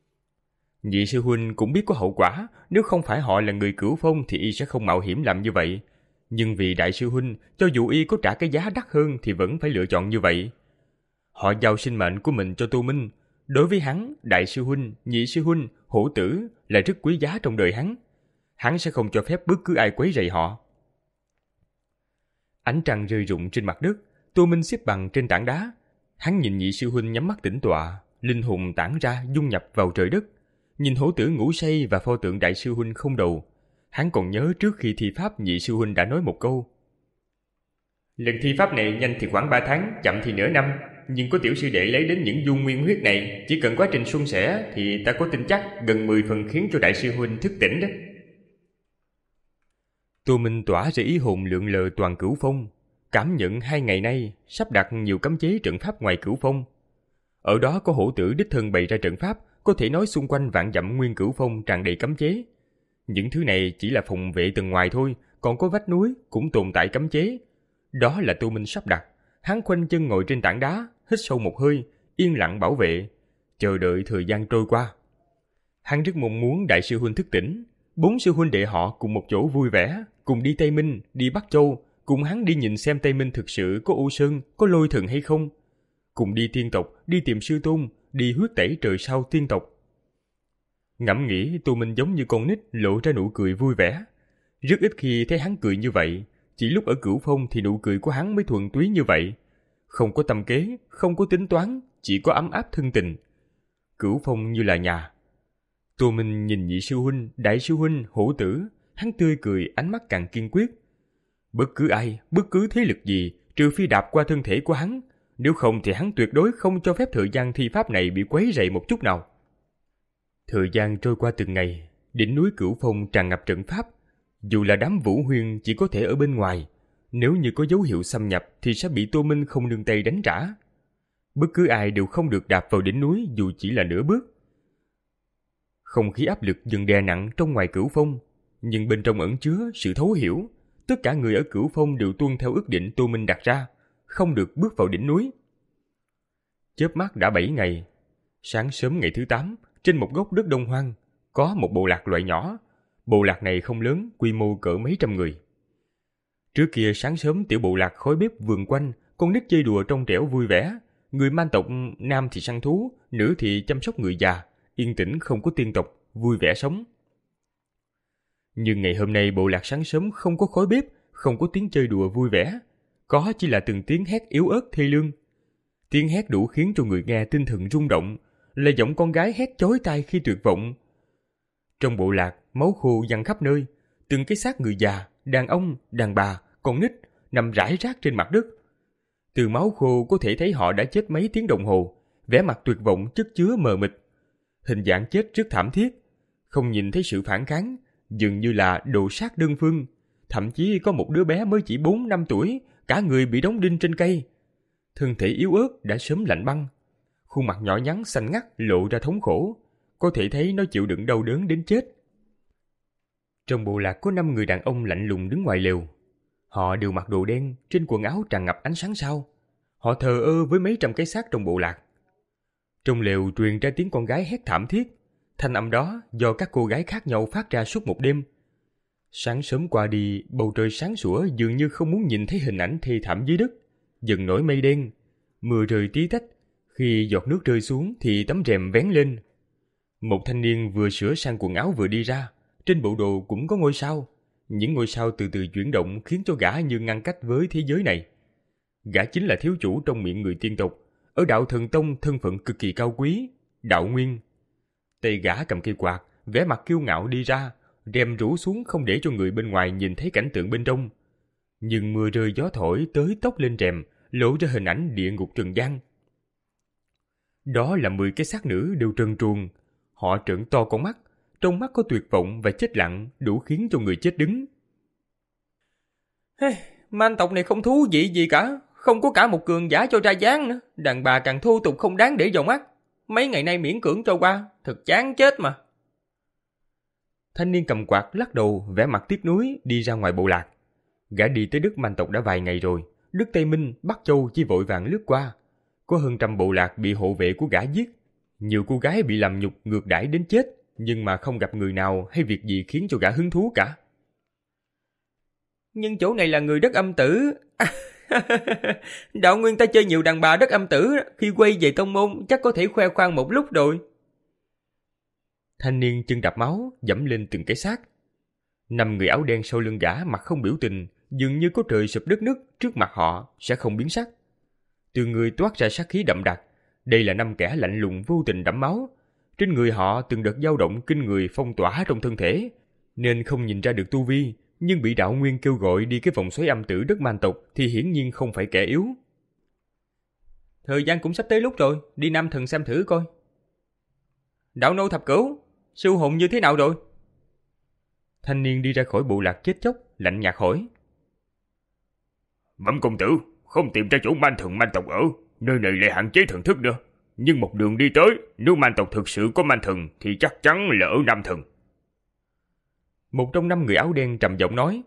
Nhị sư huynh cũng biết có hậu quả, nếu không phải họ là người Cửu Phong thì y sẽ không mạo hiểm làm như vậy. Nhưng vì đại sư huynh, cho dù y có trả cái giá đắt hơn thì vẫn phải lựa chọn như vậy. Họ giao sinh mệnh của mình cho Tô Minh. Đối với hắn, đại sư huynh, nhị sư huynh, hổ tử là rất quý giá trong đời hắn. Hắn sẽ không cho phép bất cứ ai quấy rầy họ. Ánh trăng rơi rụng trên mặt đất, Tô Minh xếp bằng trên tảng đá. Hắn nhìn nhị sư huynh nhắm mắt tĩnh tọa, linh hồn tản ra dung nhập vào trời đất. Nhìn hổ tử ngủ say và pho tượng đại sư huynh không đầu. Hắn còn nhớ trước khi thi pháp nhị sư huynh đã nói một câu. Lần thi pháp này nhanh thì khoảng ba tháng, chậm thì nửa năm. Nhưng có tiểu sư đệ lấy đến những dung nguyên huyết này, chỉ cần quá trình suôn sẻ thì ta có tin chắc gần mười phần khiến cho đại sư huynh thức tỉnh đó. Tô Minh tỏa ra ý hồn lượn lờ toàn Cửu Phong, cảm nhận hai ngày nay sắp đặt nhiều cấm chế trận pháp ngoài Cửu Phong. Ở đó có hổ tử đích thân bày ra trận pháp, có thể nói xung quanh vạn dặm nguyên Cửu Phong tràn đầy cấm chế. Những thứ này chỉ là phòng vệ tầng ngoài thôi, còn có vách núi cũng tồn tại cấm chế. Đó là Tô Minh sắp đặt. Hắn khoanh chân ngồi trên tảng đá, hít sâu một hơi, yên lặng bảo vệ, chờ đợi thời gian trôi qua. Hắn rất mong muốn đại sư huynh thức tỉnh, bốn sư huynh đệ họ cùng một chỗ vui vẻ, cùng đi Tây Minh, đi Bắc Châu, cùng hắn đi nhìn xem Tây Minh thực sự có U Sơn, có Lôi Thần hay không, cùng đi tiên tộc, đi tìm sư tôn, đi huyết tẩy trời sau tiên tộc. Ngẫm nghĩ Tô Minh giống như con nít lộ ra nụ cười vui vẻ. Rất ít khi thấy hắn cười như vậy, chỉ lúc ở Cửu Phong thì nụ cười của hắn mới thuần túy như vậy. Không có tâm kế, không có tính toán, chỉ có ấm áp thân tình. Cửu Phong như là nhà. Tô Minh nhìn nhị sư huynh, đại sư huynh, hổ tử, hắn tươi cười, ánh mắt càng kiên quyết. Bất cứ ai, bất cứ thế lực gì, trừ phi đạp qua thân thể của hắn, nếu không thì hắn tuyệt đối không cho phép thời gian thi pháp này bị quấy rầy một chút nào. Thời gian trôi qua từng ngày, đỉnh núi Cửu Phong tràn ngập trận pháp. Dù là đám Vũ Huyên chỉ có thể ở bên ngoài, nếu như có dấu hiệu xâm nhập thì sẽ bị Tô Minh không nương tay đánh trả. Bất cứ ai đều không được đạp vào đỉnh núi dù chỉ là nửa bước. Không khí áp lực dần đè nặng trong ngoài Cửu Phong, nhưng bên trong ẩn chứa sự thấu hiểu. Tất cả người ở Cửu Phong đều tuân theo ước định Tô Minh đặt ra, không được bước vào đỉnh núi. Chớp mắt đã bảy ngày. Sáng sớm ngày thứ tám, trên một góc đất Đông Hoang, có một bộ lạc loại nhỏ. Bộ lạc này không lớn, quy mô cỡ mấy trăm người. Trước kia sáng sớm tiểu bộ lạc khói bếp vườn quanh, con nít chơi đùa trong trẻo vui vẻ. Người man tộc nam thì săn thú, nữ thì chăm sóc người già, yên tĩnh không có tiên tộc, vui vẻ sống. Nhưng ngày hôm nay bộ lạc sáng sớm không có khói bếp, không có tiếng chơi đùa vui vẻ. Có chỉ là từng tiếng hét yếu ớt thê lương. Tiếng hét đủ khiến cho người nghe tinh thần rung động, là giọng con gái hét chói tai khi tuyệt vọng. Trong bộ lạc, máu khô văng khắp nơi, từng cái xác người già, đàn ông, đàn bà, con nít nằm rải rác trên mặt đất. Từ máu khô có thể thấy họ đã chết mấy tiếng đồng hồ, vẻ mặt tuyệt vọng chất chứa mờ mịt. Hình dạng chết rất thảm thiết, không nhìn thấy sự phản kháng, dường như là đồ sát đơn phương. Thậm chí có một đứa bé mới chỉ bốn năm tuổi, cả người bị đóng đinh trên cây. Thân thể yếu ớt đã sớm lạnh băng, khuôn mặt nhỏ nhắn xanh ngắt lộ ra thống khổ, có thể thấy nó chịu đựng đau đớn đến chết. Trong bộ lạc có năm người đàn ông lạnh lùng đứng ngoài lều. Họ đều mặc đồ đen, trên quần áo tràn ngập ánh sáng sao. Họ thờ ơ với mấy trăm cái xác trong bộ lạc. Trong lều truyền ra tiếng con gái hét thảm thiết. Thanh âm đó do các cô gái khác nhau phát ra suốt một đêm. Sáng sớm qua đi, bầu trời sáng sủa dường như không muốn nhìn thấy hình ảnh thê thảm dưới đất. Dần nổi mây đen, mưa rơi tí tách. Khi giọt nước rơi xuống thì tấm rèm vén lên. Một thanh niên vừa sửa sang quần áo vừa đi ra. Trên bộ đồ cũng có ngôi sao. Những ngôi sao từ từ chuyển động khiến cho gã như ngăn cách với thế giới này. Gã chính là thiếu chủ trong miệng người tiên tộc. Ở đạo thần tông thân phận cực kỳ cao quý, Đạo Nguyên. Tay gã cầm cây quạt, vẻ mặt kiêu ngạo đi ra, rèm rủ xuống không để cho người bên ngoài nhìn thấy cảnh tượng bên trong. Nhưng mưa rơi gió thổi tới tóc lên rèm, lộ ra hình ảnh địa ngục trần gian. Đó là mười cái xác nữ đều trần truồng. Họ trợn to con mắt, trong mắt có tuyệt vọng và chết lặng, đủ khiến cho người chết đứng. Hey, man tộc này không thú vị gì cả, không có cả một cường giả cho ra dáng nữa. Đàn bà càng thô tục không đáng để vào mắt. Mấy ngày nay miễn cưỡng cho qua, thật chán chết mà. Thanh niên cầm quạt lắc đầu, vẻ mặt tiếc nuối đi ra ngoài bộ lạc. Gã đi tới đất man tộc đã vài ngày rồi. Đất Tây Minh, Bắc Châu chỉ vội vàng lướt qua. Có hơn trăm bộ lạc bị hộ vệ của gã giết. Nhiều cô gái bị làm nhục ngược đãi đến chết, nhưng mà không gặp người nào hay việc gì khiến cho gã hứng thú cả. Nhưng chỗ này là người đất âm tử. Đạo Nguyên ta chơi nhiều đàn bà đất âm tử, khi quay về tông môn chắc có thể khoe khoang một lúc rồi. Thanh niên chân đạp máu, dẫm lên từng cái xác. Năm người áo đen sau lưng gã mặt không biểu tình, dường như có trời sụp đất nứt trước mặt họ sẽ không biến sắc. Từ người toát ra sát khí đậm đặc. Đây là năm kẻ lạnh lùng vô tình đẫm máu. Trên người họ từng đợt dao động kinh người phong tỏa trong thân thể, nên không nhìn ra được tu vi, nhưng bị Đạo Nguyên kêu gọi đi cái vòng xoáy âm tử đất man tộc thì hiển nhiên không phải kẻ yếu. Thời gian cũng sắp tới lúc rồi, đi Nam Thần xem thử coi. Đạo nô thập cửu, sư hồn như thế nào rồi? Thanh niên đi ra khỏi bộ lạc chết chóc, lạnh nhạt hỏi. Bẩm công tử, không tìm ra chỗ man thần man tộc ở, nơi này lại hạn chế thần thức nữa. Nhưng một đường đi tới, nếu man tộc thực sự có man thần thì chắc chắn là ở Nam Thần. Một trong năm người áo đen trầm giọng nói.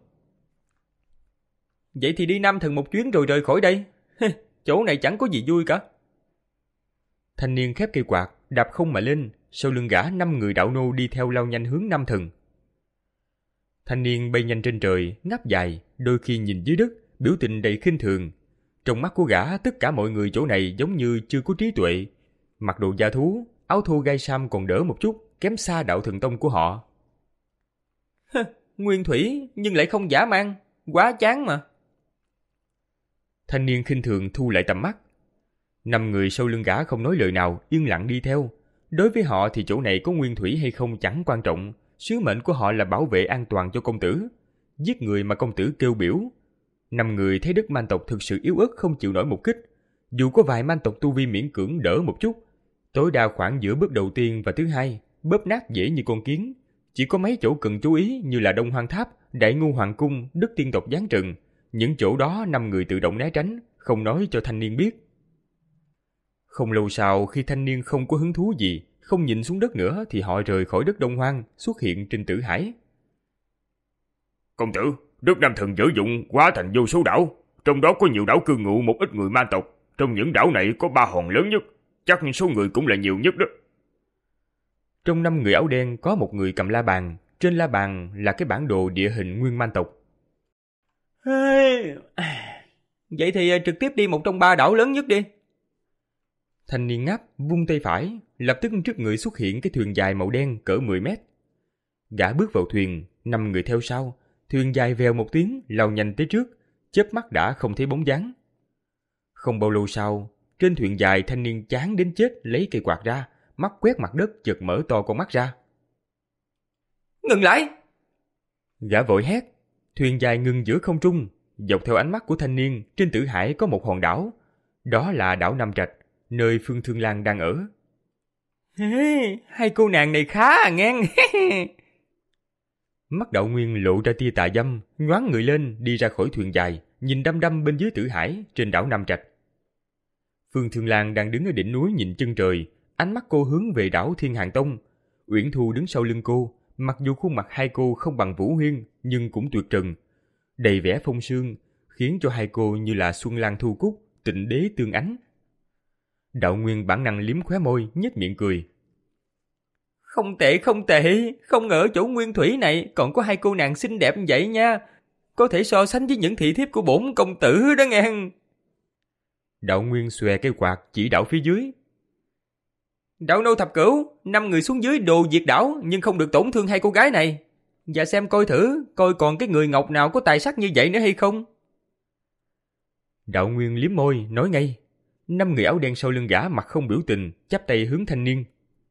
Vậy thì đi Nam Thần một chuyến rồi rời khỏi đây. Chỗ này chẳng có gì vui cả. Thanh niên khép cây quạt, đạp không mà lên, sau lưng gã năm người đạo nô đi theo lao nhanh hướng Nam Thần. Thanh niên bay nhanh trên trời, ngáp dài, đôi khi nhìn dưới đất, biểu tình đầy khinh thường. Trong mắt của gã, tất cả mọi người chỗ này giống như chưa có trí tuệ. Mặc đồ da thú, áo thô gai sam còn đỡ một chút, kém xa đạo thần tông của họ. Nguyên thủy, nhưng lại không giả man, quá chán mà. Thanh niên khinh thường thu lại tầm mắt. Năm người sau lưng gã không nói lời nào, yên lặng đi theo. Đối với họ thì chỗ này có nguyên thủy hay không chẳng quan trọng. Sứ mệnh của họ là bảo vệ an toàn cho công tử. Giết người mà công tử kêu biểu. Năm người thấy đất man tộc thực sự yếu ớt không chịu nổi một kích. Dù có vài man tộc tu vi miễn cưỡng đỡ một chút, tối đa khoảng giữa bước đầu tiên và thứ hai, bóp nát dễ như con kiến. Chỉ có mấy chỗ cần chú ý như là Đông Hoang Tháp, Đại Ngu Hoàng Cung, Đức Tiên Tộc Giáng Trừng. Những chỗ đó năm người tự động né tránh, không nói cho thanh niên biết. Không lâu sau, khi thanh niên không có hứng thú gì, không nhìn xuống đất nữa thì họ rời khỏi đất Đông Hoang, xuất hiện trên Tử Hải. Công tử, đất Nam Thần dở dụng hóa thành vô số đảo, trong đó có nhiều đảo cư ngụ một ít người man tộc. Trong những đảo này có ba hòn lớn nhất, chắc số người cũng là nhiều nhất đó. Trong năm người áo đen có một người cầm la bàn, trên la bàn là cái bản đồ địa hình Nguyên Man tộc. Vậy thì trực tiếp đi một trong ba đảo lớn nhất đi. Thanh niên ngáp vung tay phải, lập tức trước người xuất hiện cái thuyền dài màu đen cỡ mười mét. Gã bước vào thuyền, năm người theo sau, thuyền dài vèo một tiếng lao nhanh tới trước, chớp mắt đã không thấy bóng dáng. Không bao lâu sau, trên thuyền dài thanh niên chán đến chết lấy cây quạt ra, mắt quét mặt đất chợt mở to con mắt ra. Ngừng lại! Gã vội hét, thuyền dài ngừng giữa không trung, dọc theo ánh mắt của thanh niên trên tử hải có một hòn đảo, đó là đảo Nam Trạch, nơi Phương Thương Lan đang ở. Hai cô nàng này khá à ngang. Mắt Đạo Nguyên lộ ra tia tà dâm, nhoáng người lên đi ra khỏi thuyền dài, nhìn đăm đăm bên dưới tử hải trên đảo Nam Trạch. Phương Thương Lan đang đứng ở đỉnh núi nhìn chân trời, ánh mắt cô hướng về đảo Thiên Hàng Tông. Uyển Thu đứng sau lưng cô, mặc dù khuôn mặt hai cô không bằng Vũ Huyên nhưng cũng tuyệt trần, đầy vẻ phong sương, khiến cho hai cô như là xuân lan thu cúc, tịnh đế tương ánh. Đạo Nguyên bản năng liếm khóe môi, nhếch miệng cười. Không tệ, không tệ, không ngờ ở chỗ Nguyên Thủy này còn có hai cô nàng xinh đẹp như vậy nha. Có thể so sánh với những thị thiếp của bổn công tử đó nghe. Đạo Nguyên xòe cây quạt chỉ đảo phía dưới. Đạo nô thập cửu, năm người xuống dưới đồ diệt đảo nhưng không được tổn thương hai cô gái này. Và xem coi thử, coi còn cái người ngọc nào có tài sắc như vậy nữa hay không. Đạo Nguyên liếm môi, nói ngay. Năm người áo đen sau lưng gã mặt không biểu tình, chắp tay hướng thanh niên.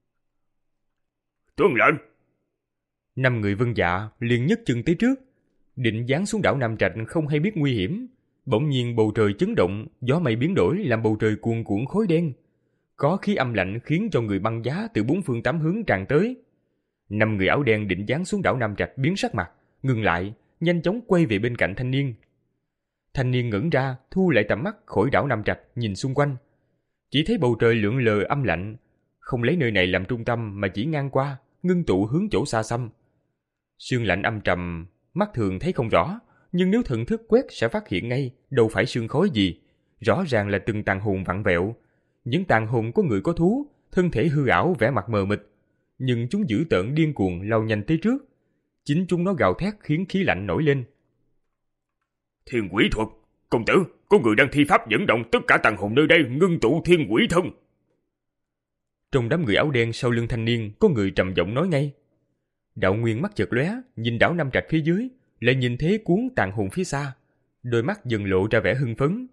Tuân lệnh. Năm người vâng dạ, liền nhấc chân tới trước, định giáng xuống đảo Nam Trạch không hay biết nguy hiểm. Bỗng nhiên bầu trời chấn động, gió mây biến đổi làm bầu trời cuồn cuộn khói đen. Có khí âm lạnh khiến cho người băng giá từ bốn phương tám hướng tràn tới. Năm người áo đen định giáng xuống đảo Nam Trạch biến sắc mặt, ngừng lại, nhanh chóng quay về bên cạnh thanh niên. Thanh niên ngẩng ra, thu lại tầm mắt khỏi đảo Nam Trạch, nhìn xung quanh. Chỉ thấy bầu trời lượn lờ âm lạnh, không lấy nơi này làm trung tâm mà chỉ ngang qua, ngưng tụ hướng chỗ xa xăm. Sương lạnh âm trầm, mắt thường thấy không rõ, nhưng nếu thần thức quét sẽ phát hiện ngay, đâu phải sương khói gì. Rõ ràng là từng tàn hồn vặn vẹo. Những tàn hồn có người có thú, thân thể hư ảo vẻ mặt mờ mịt, nhưng chúng dữ tợn điên cuồng lao nhanh tới trước. Chính chúng nó gào thét khiến khí lạnh nổi lên. Thiên quỷ thuật, công tử, có người đang thi pháp dẫn động tất cả tàn hồn nơi đây ngưng tụ thiên quỷ thân. Trong đám người áo đen sau lưng thanh niên có người trầm giọng nói ngay. Đạo Nguyên mắt chợt lóe, nhìn đảo Nam Trạch phía dưới, lại nhìn thế cuốn tàn hồn phía xa, đôi mắt dần lộ ra vẻ hưng phấn.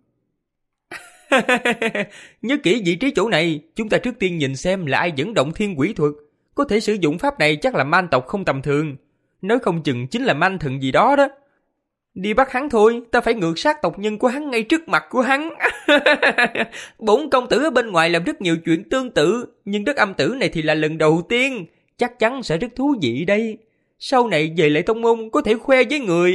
Nhớ kỹ vị trí chỗ này, chúng ta trước tiên nhìn xem là ai dẫn động thiên quỷ thuật. Có thể sử dụng pháp này chắc là man tộc không tầm thường, nếu không chừng chính là man thần gì đó đó. Đi bắt hắn thôi, ta phải ngược sát tộc nhân của hắn ngay trước mặt của hắn. Bổn công tử ở bên ngoài làm rất nhiều chuyện tương tự, nhưng đất âm tử này thì là lần đầu tiên, chắc chắn sẽ rất thú vị đây. Sau này về lại tông môn có thể khoe với người.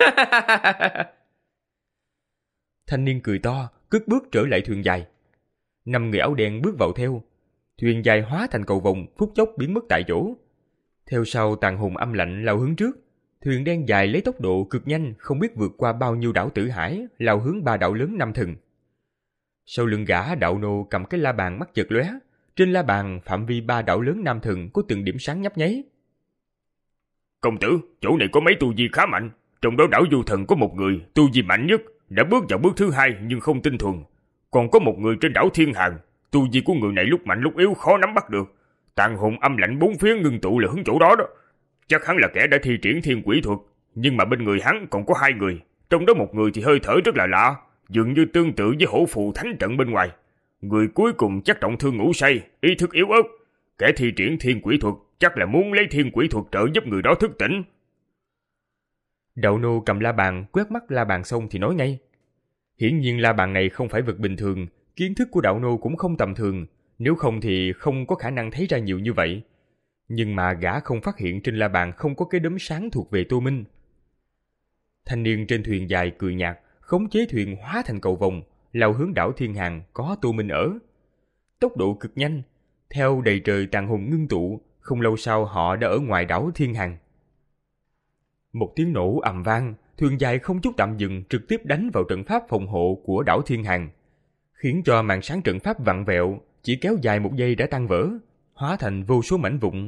Thanh niên cười to, cất bước trở lại thuyền dài. Năm người áo đen bước vào theo. Thuyền dài hóa thành cầu vồng, phút chốc biến mất tại chỗ. Theo sau tàn hồn âm lạnh lao hướng trước. Thuyền đen dài lấy tốc độ cực nhanh, không biết vượt qua bao nhiêu đảo tử hải, lao hướng ba đảo lớn Nam Thần. Sau lưng gã, đạo nô cầm cái la bàn mắt chợt lóe. Trên la bàn phạm vi ba đảo lớn Nam Thần có từng điểm sáng nhấp nháy. Công tử, chỗ này có mấy tu vi khá mạnh, trong đó đảo Du Thần có một người tu vi mạnh nhất, đã bước vào bước thứ hai nhưng không tinh thuần. Còn có một người trên đảo Thiên Hàng, tu vi của người này lúc mạnh lúc yếu khó nắm bắt được. Tàn hồn âm lạnh bốn phía ngưng tụ là hướng chỗ đó đó. Chắc hắn là kẻ đã thi triển thiên quỷ thuật, nhưng mà bên người hắn còn có hai người, trong đó một người thì hơi thở rất là lạ, dường như tương tự với hổ phù thánh trận bên ngoài. Người cuối cùng chắc trọng thương ngủ say, ý thức yếu ớt. Kẻ thi triển thiên quỷ thuật chắc là muốn lấy thiên quỷ thuật trợ giúp người đó thức tỉnh. Đạo nô cầm la bàn, quét mắt la bàn xong thì nói ngay. Hiển nhiên la bàn này không phải vật bình thường, kiến thức của đạo nô cũng không tầm thường, nếu không thì không có khả năng thấy ra nhiều như vậy. Nhưng mà gã không phát hiện trên la bàn không có cái đốm sáng thuộc về Tô Minh. Thanh niên trên thuyền dài cười nhạt, khống chế thuyền hóa thành cầu vồng, lao hướng đảo Thiên Hàng có Tô Minh ở. Tốc độ cực nhanh, theo đầy trời tàn hồn ngưng tụ, không lâu sau họ đã ở ngoài đảo Thiên Hàng. Một tiếng nổ ầm vang, thuyền dài không chút tạm dừng trực tiếp đánh vào trận pháp phòng hộ của đảo Thiên Hàng, khiến cho màn sáng trận pháp vặn vẹo, chỉ kéo dài một giây đã tan vỡ, hóa thành vô số mảnh vụn.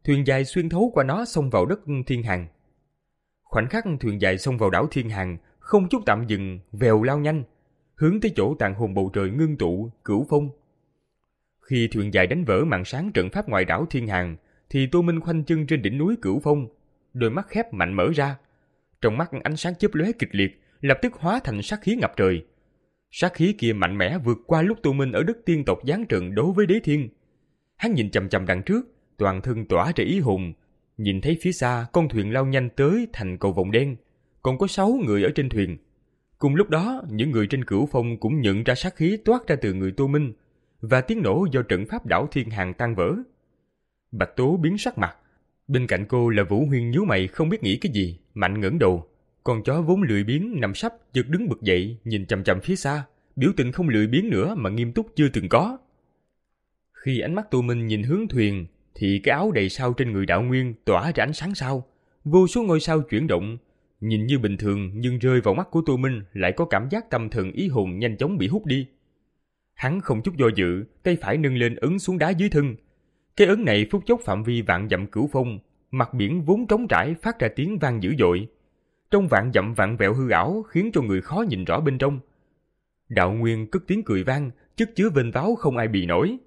thuyền dài xuyên thấu qua nó xông vào đất Thiên Hàn. Khoảnh khắc thuyền dài xông vào đảo Thiên Hàn, không chút tạm dừng, vèo lao nhanh, hướng tới chỗ tàn hồn bầu trời ngưng tụ, Cửu Phong. Khi thuyền dài đánh vỡ màn sáng trận pháp ngoài đảo Thiên Hàn, thì Tô Minh khoanh chân trên đỉnh núi Cửu Phong, đôi mắt khép mạnh mở ra. Trong mắt ánh sáng chớp lóe kịch liệt, lập tức hóa thành sát khí ngập trời. Sát khí kia mạnh mẽ vượt qua lúc Tô Minh ở đất tiên tộc giáng trận đối với Đế Thiên. Hắn nhìn chằm chằm đằng trước, toàn thân tỏa ra ý hùng, nhìn thấy phía xa con thuyền lao nhanh tới thành cầu vồng đen, còn có sáu người ở trên thuyền. Cùng lúc đó, những người trên Cửu Phong cũng nhận ra sát khí toát ra từ người Tô Minh và tiếng nổ do trận pháp đảo Thiên Hàn tan vỡ. Bạch Tố biến sắc mặt, bên cạnh cô là Vũ Huyên nhíu mày không biết nghĩ cái gì, mạnh ngẩng đầu. Con chó vốn lười biếng nằm sấp giật đứng bật dậy, nhìn chằm chằm phía xa, biểu tình không lười biếng nữa mà nghiêm túc chưa từng có. Khi ánh mắt Tô Minh nhìn hướng thuyền, thì cái áo đầy sao trên người Đạo Nguyên tỏa ra ánh sáng sao, vô số ngôi sao chuyển động, nhìn như bình thường nhưng rơi vào mắt của Tô Minh lại có cảm giác tâm thần ý hồn nhanh chóng bị hút đi. Hắn không chút do dự, tay phải nâng lên ấn xuống đá dưới thân. Cái ấn này phút chốc phạm vi vạn dặm Cửu Phong, mặt biển vốn trống trải phát ra tiếng vang dữ dội. Trong vạn dặm vạn vẹo hư ảo khiến cho người khó nhìn rõ bên trong. Đạo Nguyên cất tiếng cười vang, chất chứa vênh váo không ai bì nổi.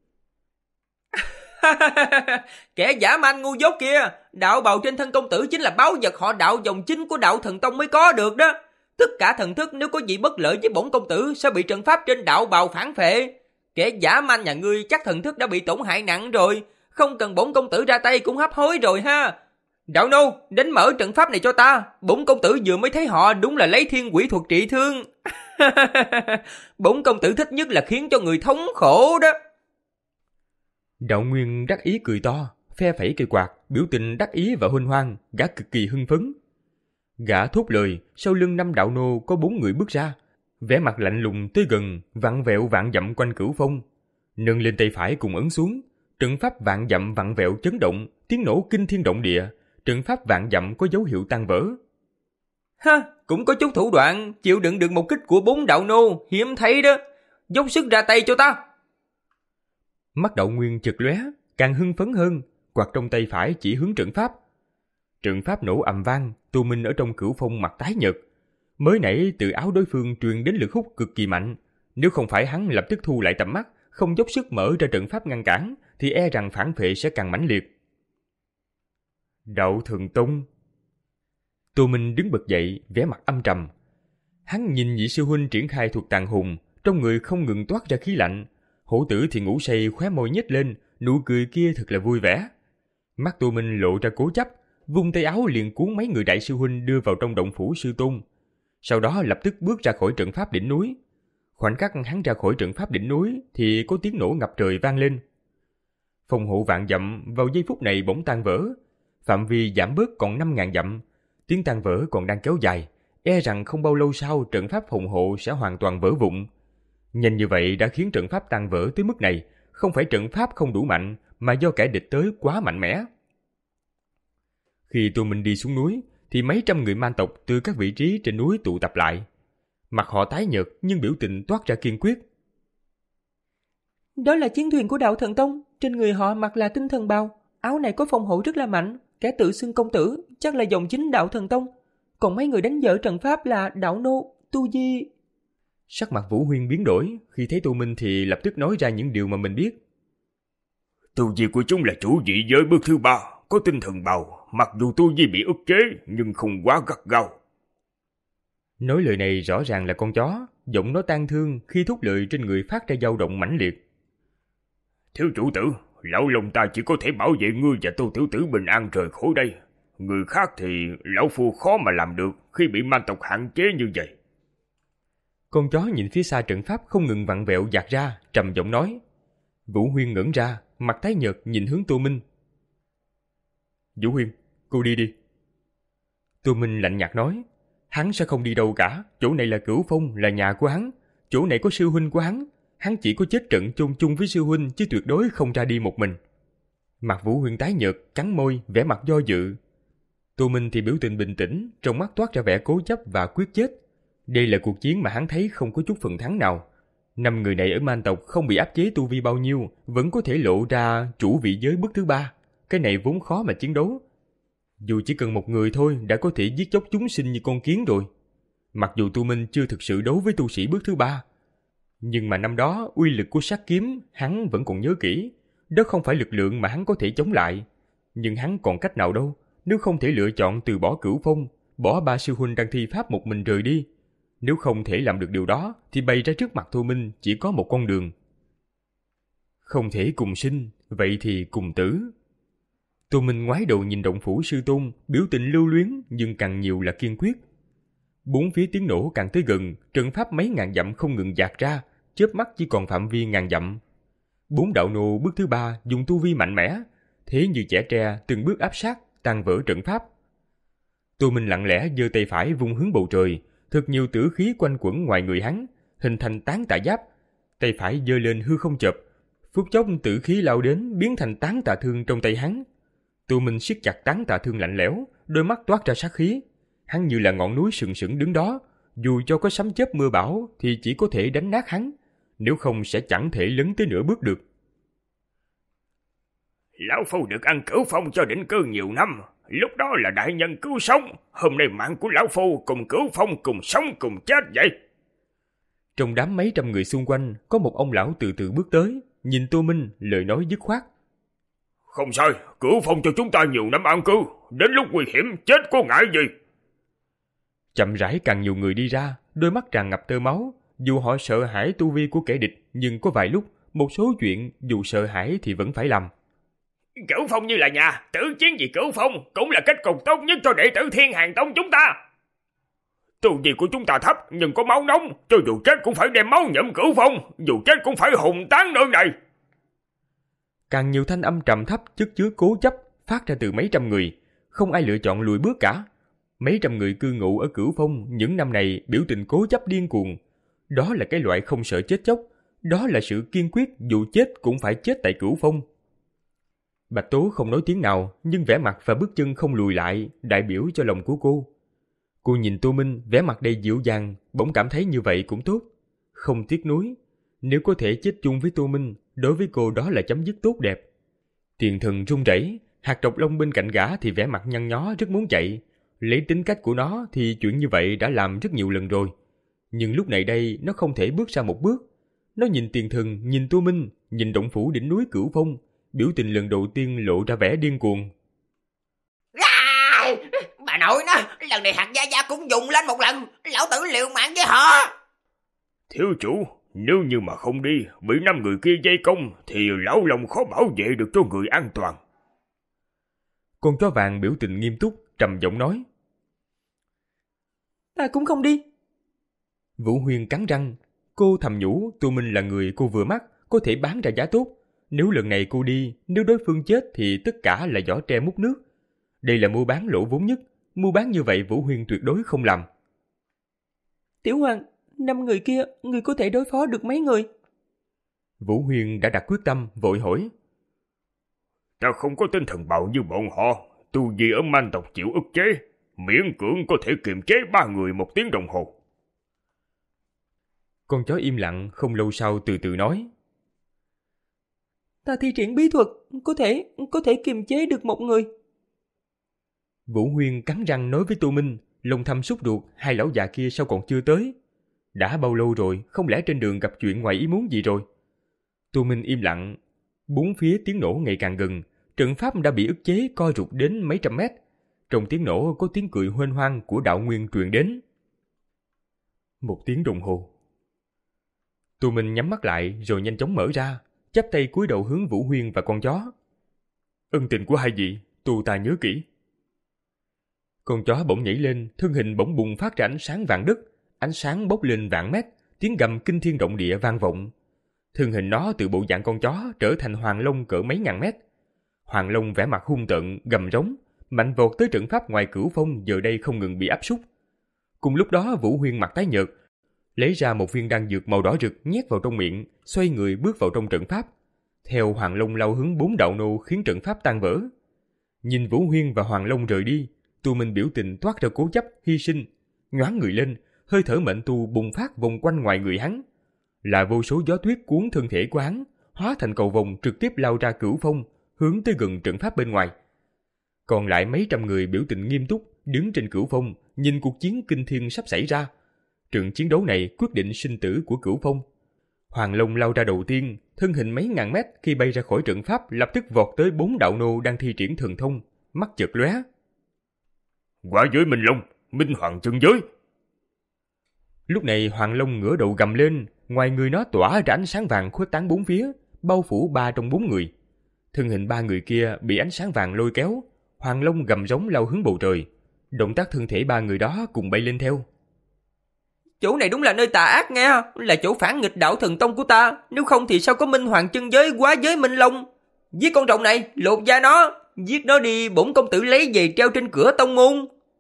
Kẻ giả man ngu dốt kia, đạo bào trên thân công tử chính là báu vật họ Đạo dòng chính của Đạo Thần Tông mới có được đó. Tất cả thần thức nếu có gì bất lợi với bổn công tử sẽ bị trận pháp trên đạo bào phản phệ. Kẻ giả man nhà ngươi chắc thần thức đã bị tổn hại nặng rồi, không cần bổn công tử ra tay cũng hấp hối rồi ha. Đạo nô, đến mở trận pháp này cho ta, bổn công tử vừa mới thấy họ đúng là lấy thiên quỷ thuật trị thương. Bổn công tử thích nhất là khiến cho người thống khổ đó. Đạo Nguyên đắc ý cười to, phe phẩy cây quạt, biểu tình đắc ý và huênh hoang, gã cực kỳ hưng phấn. Gã thốt lời, sau lưng năm đạo nô có bốn người bước ra, vẻ mặt lạnh lùng tới gần, vặn vẹo vạn dặm quanh Cửu Phong, nâng lên tay phải cùng ấn xuống, trận pháp vạn dặm vặn vẹo chấn động, tiếng nổ kinh thiên động địa, trận pháp vạn dặm có dấu hiệu tan vỡ. Ha, cũng có chút thủ đoạn, chịu đựng được một kích của bốn đạo nô, hiếm thấy đó, dốc sức ra tay cho ta. Mắt Đạo Nguyên chợt lóe, càng hưng phấn hơn, quạt trong tay phải chỉ hướng trận pháp. Trận pháp nổ ầm vang, Tô Minh ở trong Cửu Phong mặt tái nhợt. Mới nãy từ áo đối phương truyền đến lực hút cực kỳ mạnh, nếu không phải hắn lập tức thu lại tầm mắt, không dốc sức mở ra trận pháp ngăn cản, thì e rằng phản phệ sẽ càng mãnh liệt. Đạo Thần Tông. Tô Minh đứng bật dậy, vẻ mặt âm trầm. Hắn nhìn vị sư huynh triển khai thuật tàn hồn, trong người không ngừng toát ra khí lạnh. Hổ tử thì ngủ say, khóe môi nhếch lên, nụ cười kia thật là vui vẻ. Mắt Tô Minh lộ ra cố chấp, vung tay áo liền cuốn mấy người đại sư huynh đưa vào trong động phủ sư tôn. Sau đó lập tức bước ra khỏi trận pháp đỉnh núi. Khoảnh khắc hắn ra khỏi trận pháp đỉnh núi thì có tiếng nổ ngập trời vang lên. Phòng hộ vạn dặm vào giây phút này bỗng tan vỡ, phạm vi giảm bớt còn năm ngàn dặm. Tiếng tan vỡ còn đang kéo dài, e rằng không bao lâu sau trận pháp phòng hộ sẽ hoàn toàn vỡ vụn. Nhanh như vậy đã khiến trận pháp tan vỡ tới mức này, không phải trận pháp không đủ mạnh, mà do kẻ địch tới quá mạnh mẽ. Khi Tô Minh đi xuống núi, thì mấy trăm người man tộc từ các vị trí trên núi tụ tập lại. Mặt họ tái nhợt nhưng biểu tình toát ra kiên quyết. Đó là chiến thuyền của Đạo Thần Tông, trên người họ mặc là tinh thần bào, áo này có phòng hộ rất là mạnh, kẻ tự xưng công tử chắc là dòng chính Đạo Thần Tông. Còn mấy người đánh vỡ trận pháp là đạo nô, tu di. Sắc mặt Vũ Huyên biến đổi, khi thấy Tô Minh thì lập tức nói ra những điều mà mình biết. Tu vi của chúng là chủ vị giới bước thứ ba, có tinh thần bào, mặc dù tu vi bị ức chế nhưng không quá gắt gao. Nói lời này rõ ràng là con chó, giọng nó tang thương khi thốt lời trên người phát ra dao động mãnh liệt. Thiếu chủ tử, lão lòng ta chỉ có thể bảo vệ ngươi và Tô tiểu tử bình an rời khỏi đây. Người khác thì lão phu khó mà làm được khi bị man tộc hạn chế như vậy. Con chó nhìn phía xa trận pháp không ngừng vặn vẹo dạt ra, trầm giọng nói. Vũ Huyên ngẩn ra, mặt tái nhợt nhìn hướng Tô Minh. Vũ Huyên, cô đi đi. Tô Minh lạnh nhạt nói. Hắn sẽ không đi đâu cả, chỗ này là Cửu Phong, là nhà của hắn, chỗ này có sư huynh của hắn, hắn chỉ có chết trận chung chung với sư huynh chứ tuyệt đối không ra đi một mình. Mặt Vũ Huyên tái nhợt, cắn môi, vẻ mặt do dự. Tô Minh thì biểu tình bình tĩnh, trong mắt toát ra vẻ cố chấp và quyết chết. Đây là cuộc chiến mà hắn thấy không có chút phần thắng nào. Năm người này ở man tộc không bị áp chế tu vi bao nhiêu, vẫn có thể lộ ra chủ vị giới bước thứ ba. cái này vốn khó mà chiến đấu. Dù chỉ cần một người thôi đã có thể giết chóc chúng sinh như con kiến rồi. Mặc dù Tu Minh chưa thực sự đấu với tu sĩ bước thứ ba, nhưng mà năm đó uy lực của sát kiếm hắn vẫn còn nhớ kỹ. Đó không phải lực lượng mà hắn có thể chống lại. Nhưng hắn còn cách nào đâu, nếu không thể lựa chọn từ bỏ Cửu Phong, bỏ ba sư huynh đang thi pháp một mình rời đi. Nếu không thể làm được điều đó thì bày ra trước mặt Tu Minh chỉ có một con đường. Không thể cùng sinh, vậy thì cùng tử. Tu Minh ngoái đầu nhìn động phủ sư tôn, biểu tình lưu luyến nhưng càng nhiều là kiên quyết. Bốn phía tiếng nổ càng tới gần, trận pháp mấy ngàn dặm không ngừng dạt ra, chớp mắt chỉ còn phạm vi ngàn dặm. Bốn đạo nô bước thứ ba dùng tu vi mạnh mẽ, thế như chẻ tre từng bước áp sát, tan vỡ trận pháp. Tu Minh lặng lẽ giơ tay phải vung hướng bầu trời, thật nhiều tử khí quanh quẩn ngoài người hắn, hình thành tán tà giáp. Tay phải giơ lên hư không chộp, phút chốc tử khí lao đến biến thành tán tà thương trong tay hắn. Tu Minh siết chặt tán tà thương lạnh lẽo, đôi mắt toát ra sát khí. Hắn như là ngọn núi sừng sững đứng đó, dù cho có sấm chớp mưa bão thì chỉ có thể đánh nát hắn, nếu không sẽ chẳng thể lấn tới nửa bước được. Lão Phu được ăn Cửu Phong cho định cư nhiều năm, lúc đó là đại nhân cứu sống, hôm nay mạng của Lão Phu cùng Cửu Phong cùng sống cùng chết vậy. Trong đám mấy trăm người xung quanh, có một ông lão từ từ bước tới, nhìn Tô Minh, lời nói dứt khoát. Không sai, Cửu Phong cho chúng ta nhiều năm an cư, đến lúc nguy hiểm chết có ngại gì. Chậm rãi càng nhiều người đi ra, đôi mắt tràn ngập tơ máu. Dù họ sợ hãi tu vi của kẻ địch, nhưng có vài lúc, một số chuyện dù sợ hãi thì vẫn phải làm. Cửu Phong như là nhà, tử chiến vì Cửu Phong cũng là kết cục tốt nhất cho đệ tử Thiên Hàn Tông chúng ta. Tu vi của chúng ta thấp nhưng có máu nóng, cho dù chết cũng phải đem máu nhậm Cửu Phong, dù chết cũng phải hùng tán nơi này. Càng nhiều thanh âm trầm thấp chất chứa cố chấp phát ra từ mấy trăm người, không ai lựa chọn lùi bước cả. Mấy trăm người cư ngụ ở Cửu Phong những năm này biểu tình cố chấp điên cuồng. Đó là cái loại không sợ chết chóc, đó là sự kiên quyết dù chết cũng phải chết tại Cửu Phong. Bạch Tố không nói tiếng nào, nhưng vẻ mặt và bước chân không lùi lại, đại biểu cho lòng của cô. Cô nhìn Tô Minh, vẻ mặt đầy dịu dàng, bỗng cảm thấy như vậy cũng tốt. Không tiếc nuối, nếu có thể chết chung với Tô Minh, đối với cô đó là chấm dứt tốt đẹp. Tiền Thần run rẩy, hạt độc long bên cạnh gã thì vẻ mặt nhăn nhó rất muốn chạy. Lấy tính cách của nó thì chuyện như vậy đã làm rất nhiều lần rồi. Nhưng lúc này đây nó không thể bước ra một bước. Nó nhìn Tiền Thần, nhìn Tô Minh, nhìn động phủ đỉnh núi Cửu Phong, biểu tình lần đầu tiên lộ ra vẻ điên cuồng. À, bà nội nó, lần này hạt gia gia cũng dùng lên một lần, lão tử liều mạng với họ. Thiếu chủ, nếu như mà không đi, bị năm người kia vây công, thì lão lòng khó bảo vệ được cho người an toàn. Con chó vàng biểu tình nghiêm túc, trầm giọng nói. Ta cũng không đi. Vũ Huyên cắn răng, cô thầm nhủ Tô Minh là người cô vừa mắt, có thể bán ra giá tốt. Nếu lần này cô đi, nếu đối phương chết thì tất cả là giỏ tre múc nước. Đây là mua bán lỗ vốn nhất, mua bán như vậy Vũ Huyên tuyệt đối không làm. Tiểu Hoàng, năm người kia, người có thể đối phó được mấy người? Vũ Huyên đã đặt quyết tâm, vội hỏi. Ta không có tinh thần bạo như bọn họ, tu vi ở man tộc chịu ức chế, miễn cưỡng có thể kiềm chế ba người một tiếng đồng hồ. Con chó im lặng, không lâu sau từ từ nói. Ta thi triển bí thuật, có thể, có thể kiềm chế được một người. Vũ Huyên cắn răng nói với Tô Minh, lòng thầm xúc ruột, hai lão già kia sao còn chưa tới? Đã bao lâu rồi, không lẽ trên đường gặp chuyện ngoài ý muốn gì rồi? Tô Minh im lặng, bốn phía tiếng nổ ngày càng gần, trận pháp đã bị ức chế co rụt đến mấy trăm mét. Trong tiếng nổ có tiếng cười huênh hoang của đạo nguyên truyền đến. Một tiếng đồng hồ. Tô Minh nhắm mắt lại rồi nhanh chóng mở ra, chắp tay cúi đầu hướng Vũ Huyên và con chó. Ân tình của hai vị, tu ta nhớ kỹ. Con chó bỗng nhảy lên, thân hình bỗng bùng phát ra ánh sáng vàng đất, ánh sáng bốc lên vạn mét, tiếng gầm kinh thiên động địa vang vọng. Thân hình nó từ bộ dạng con chó trở thành hoàng long cỡ mấy ngàn mét. Hoàng long vẻ mặt hung tợn, gầm rống, mạnh vọt tới trận pháp ngoài Cửu Phong giờ đây không ngừng bị áp súc. Cùng lúc đó Vũ Huyên mặt tái nhợt, lấy ra một viên đan dược màu đỏ rực nhét vào trong miệng, xoay người bước vào trong trận pháp. Theo Hoàng Long lao hướng bốn đạo nô khiến trận pháp tan vỡ. Nhìn Vũ Huyên và Hoàng Long rời đi, Tu Minh biểu tình toát ra cố chấp, hy sinh, nhoáng người lên, hơi thở mệnh tu bùng phát vòng quanh ngoài người hắn. Là vô số gió tuyết cuốn thân thể của hắn, hóa thành cầu vồng trực tiếp lao ra Cửu Phong, hướng tới gần trận pháp bên ngoài. Còn lại mấy trăm người biểu tình nghiêm túc, đứng trên cửu phong, nhìn cuộc chiến kinh thiên sắp xảy ra. Trận chiến đấu này quyết định sinh tử của cửu phong. Hoàng Long lao ra đầu tiên, thân hình mấy ngàn mét khi bay ra khỏi trận pháp lập tức vọt tới bốn đạo nô đang thi triển thần thông, mắt chợt lóe. Quả giới Minh Long, Minh Hoàng chân giới. Lúc này Hoàng Long ngửa đầu gầm lên, ngoài người nó tỏa ra ánh sáng vàng khuếch tán bốn phía, bao phủ ba trong bốn người. Thân hình ba người kia bị ánh sáng vàng lôi kéo, Hoàng Long gầm giống lao hướng bầu trời. Động tác thân thể ba người đó cùng bay lên theo. Chỗ này đúng là nơi tà ác nghe, là chỗ phản nghịch đạo thần tông của ta, nếu không thì sao có Minh Hoàng chân giới, quá giới Minh Long. Giết con rồng này, lột da nó, giết nó đi, bổn công tử lấy về treo trên cửa tông môn.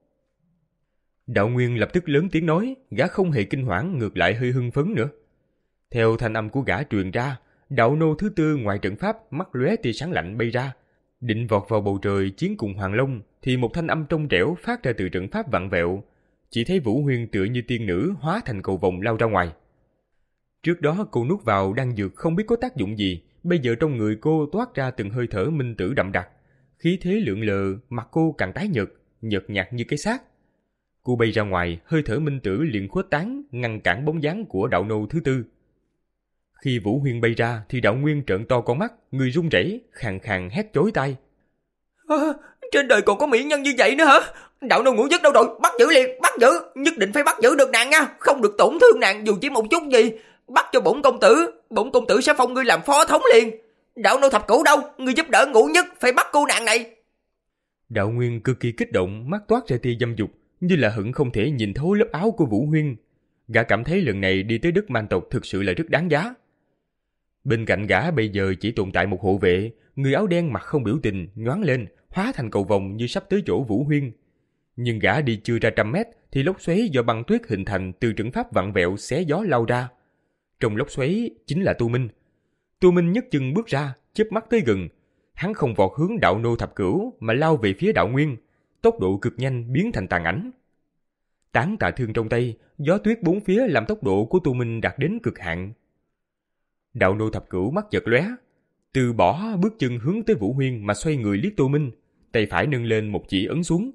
Đạo Nguyên lập tức lớn tiếng nói, gã không hề kinh hoảng, ngược lại hơi hưng phấn nữa. Theo thanh âm của gã truyền ra, đạo nô thứ tư ngoài trận pháp mắt lóe tia sáng lạnh bay ra, định vọt vào bầu trời chiến cùng Hoàng Long, thì một thanh âm trong trẻo phát ra từ trận pháp vặn vẹo. Chỉ thấy Vũ Huyên tựa như tiên nữ hóa thành cầu vồng lao ra ngoài. Trước đó cô nuốt vào đan dược không biết có tác dụng gì, bây giờ trong người cô toát ra từng hơi thở minh tử đậm đặc, khí thế lượn lờ, mặt cô càng tái nhợt, nhợt nhạt như cái xác. Cô bay ra ngoài, hơi thở minh tử liền khuếch tán, ngăn cản bóng dáng của đạo nô thứ tư. Khi Vũ Huyên bay ra thì đạo Nguyên trợn to con mắt, người run rẩy, khàn khàn hét chói tai. À, trên đời còn có mỹ nhân như vậy nữa hả? Đạo nô ngũ nhất đâu rồi? Bắt giữ liền, bắt giữ, nhất định phải bắt giữ được nàng nha, không được tổn thương nàng dù chỉ một chút gì. Bắt cho bổn công tử, bổn công tử sẽ phong ngươi làm phó thống liền. Đạo nô thập cửu đâu? Ngươi giúp đỡ ngũ nhất, phải bắt cô nàng này. Đạo Nguyên cực kỳ kích động, mắt toát ra tia dâm dục, như là hận không thể nhìn thấu lớp áo của Vũ Huyên. Gã cảm thấy lần này đi tới đất man tộc thực sự là rất đáng giá. Bên cạnh gã bây giờ chỉ tồn tại một hộ vệ, người áo đen mặt không biểu tình, nhoáng lên, hóa thành cầu vồng như sắp tới chỗ Vũ Huyên. Nhưng gã đi chưa ra trăm mét thì lốc xoáy do băng tuyết hình thành từ trận pháp vặn vẹo xé gió lao ra. Trong lốc xoáy chính là Tu Minh. Tu Minh nhấc chân bước ra, chớp mắt tới gần. Hắn không vọt hướng đạo nô thập cửu mà lao về phía đạo Nguyên, tốc độ cực nhanh biến thành tàn ảnh. Tán tà thương trong tay, gió tuyết bốn phía làm tốc độ của Tu Minh đạt đến cực hạn. Đạo nô thập cửu mắt chợt lóe, từ bỏ bước chân hướng tới Vũ Huyên mà xoay người liếc Tu Minh, tay phải nâng lên một chỉ ấn xuống.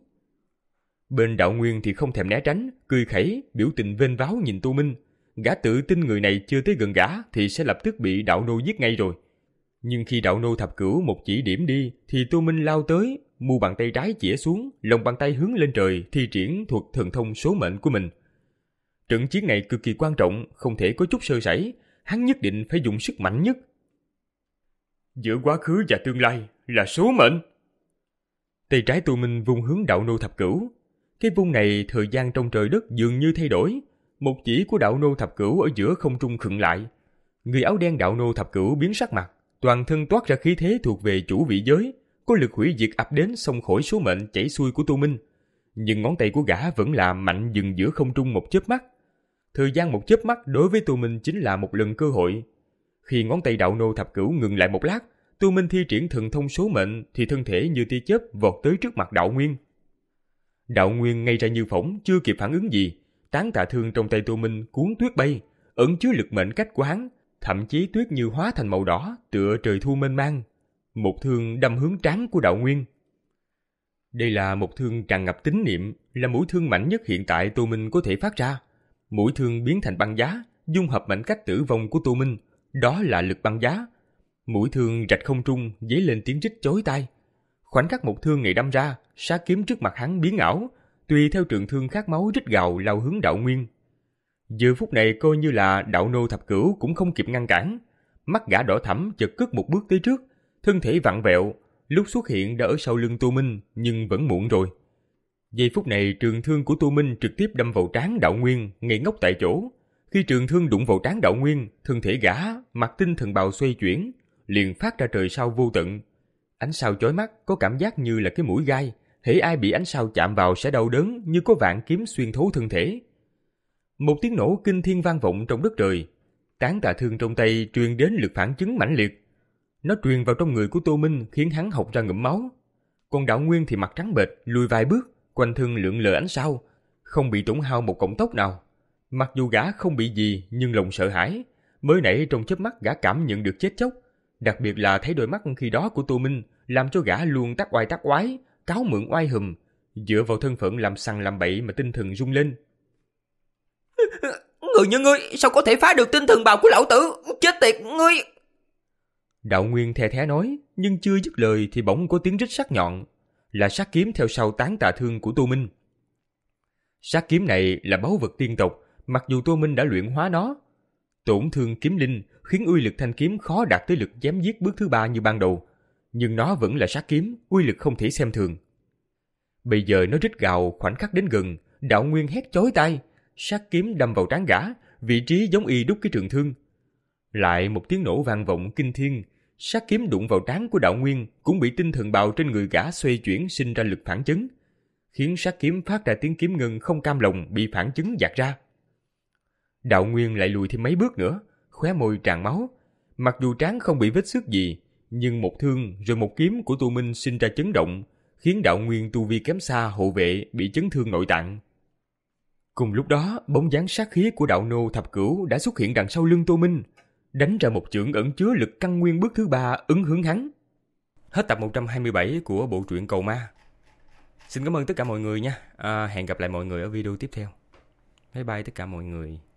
Bên đạo Nguyên thì không thèm né tránh, cười khẩy, biểu tình vênh váo nhìn Tu Minh. Gã tự tin người này chưa tới gần gã thì sẽ lập tức bị đạo nô giết ngay rồi. Nhưng khi đạo nô thập cửu một chỉ điểm đi thì Tu Minh lao tới, mu bàn tay trái chĩa xuống, lòng bàn tay hướng lên trời thi triển thuật thần thông số mệnh của mình. Trận chiến này cực kỳ quan trọng, không thể có chút sơ sẩy, hắn nhất định phải dùng sức mạnh nhất. Giữa quá khứ và tương lai là số mệnh. Tay trái Tu Minh vung hướng đạo nô thập cửu. Cái vung này thời gian trong trời đất dường như thay đổi. Một chỉ của đạo nô thập cửu ở giữa không trung khựng lại. Người áo đen đạo nô thập cửu biến sắc mặt, toàn thân toát ra khí thế thuộc về chủ vị giới, có lực hủy diệt ập đến xông khỏi số mệnh chảy xuôi của Tu Minh. Nhưng ngón tay của gã vẫn là mạnh dừng giữa không trung một chớp mắt. Thời gian một chớp mắt đối với Tu Minh chính là một lần cơ hội. Khi ngón tay đạo nô thập cửu ngừng lại một lát, Tu Minh thi triển thần thông số mệnh thì thân thể như tia chớp vọt tới trước mặt đạo Nguyên. Đạo Nguyên ngay ra như phỏng, chưa kịp phản ứng gì, tán tà thương trong tay Tu Minh cuốn tuyết bay, ẩn chứa lực mệnh cách của hắn, thậm chí tuyết như hóa thành màu đỏ, tựa trời thu mênh mang. Một thương đâm hướng trán của đạo Nguyên. Đây là một thương tràn ngập tín niệm, là mũi thương mạnh nhất hiện tại Tu Minh có thể phát ra. Mũi thương biến thành băng giá, dung hợp mệnh cách tử vong của Tu Minh, đó là lực băng giá. Mũi thương rạch không trung, dấy lên tiếng rít chói tai. Khoảnh khắc một thương này đâm ra, sát kiếm trước mặt hắn biến ảo, tùy theo trường thương khát máu rít gào lao hướng đạo Nguyên. Giờ phút này coi như là đạo nô thập cửu cũng không kịp ngăn cản, mắt gã đỏ thẫm chợt cất một bước tới trước, thân thể vặn vẹo, lúc xuất hiện đã ở sau lưng Tu Minh nhưng vẫn muộn rồi. Giây phút này trường thương của Tu Minh trực tiếp đâm vào trán đạo Nguyên, ngây ngốc tại chỗ. Khi trường thương đụng vào trán đạo Nguyên, thân thể gã mặc tinh thần bào xoay chuyển, liền phát ra trời sao vô tận. Ánh sao chói mắt, có cảm giác như là cái mũi gai, hễ ai bị ánh sao chạm vào sẽ đau đớn như có vạn kiếm xuyên thấu thân thể. Một tiếng nổ kinh thiên vang vọng trong đất trời, tán tà thương trong tay truyền đến lực phản chấn mãnh liệt. Nó truyền vào trong người của Tô Minh khiến hắn hộc ra ngụm máu. Còn đạo Nguyên thì mặt trắng bệch, lùi vài bước, quanh thân lượn lờ ánh sao, không bị tổn hao một cọng tóc nào. Mặc dù gã không bị gì nhưng lòng sợ hãi, mới nãy trong chớp mắt gã cảm nhận được chết chóc. Đặc biệt là thấy đôi mắt khi đó của Tô Minh làm cho gã luôn tác oai tác oái, cáo mượn oai hùm, dựa vào thân phận làm sằng làm bậy mà tinh thần rung lên. Người như ngươi sao có thể phá được tinh thần bào của lão tử? Chết tiệt ngươi! Đạo Nguyên the thé nói, nhưng chưa dứt lời thì bỗng có tiếng rít sắc nhọn, là sát kiếm theo sau tán tà thương của Tô Minh. Sát kiếm này là báu vật tiên tộc, mặc dù Tô Minh đã luyện hóa nó. Tổn thương kiếm linh khiến uy lực thanh kiếm khó đạt tới lực chém giết bước thứ ba như ban đầu, nhưng nó vẫn là sát kiếm, uy lực không thể xem thường. Bây giờ nó rít gào khoảnh khắc đến gần, Đạo Nguyên hét chói tai, sát kiếm đâm vào trán gã, vị trí giống y đúc cái trường thương. Lại một tiếng nổ vang vọng kinh thiên, sát kiếm đụng vào trán của Đạo Nguyên cũng bị tinh thần bào trên người gã xoay chuyển sinh ra lực phản chấn, khiến sát kiếm phát ra tiếng kiếm ngân không cam lòng bị phản chấn dạt ra. Đạo Nguyên lại lùi thêm mấy bước nữa, khóe môi tràn máu. Mặc dù trán không bị vết xước gì, nhưng một thương rồi một kiếm của Tô Minh sinh ra chấn động, khiến Đạo Nguyên tu vi kém xa hộ vệ bị chấn thương nội tạng. Cùng lúc đó, bóng dáng sát khí của Đạo Nô Thập Cửu đã xuất hiện đằng sau lưng Tô Minh, đánh ra một chưởng ẩn chứa lực căn nguyên bước thứ ba ứng hướng hắn. Hết tập một trăm hai mươi bảy của bộ truyện Cầu Ma. Xin cảm ơn tất cả mọi người nha. À, hẹn gặp lại mọi người ở video tiếp theo. Bye bye tất cả mọi người.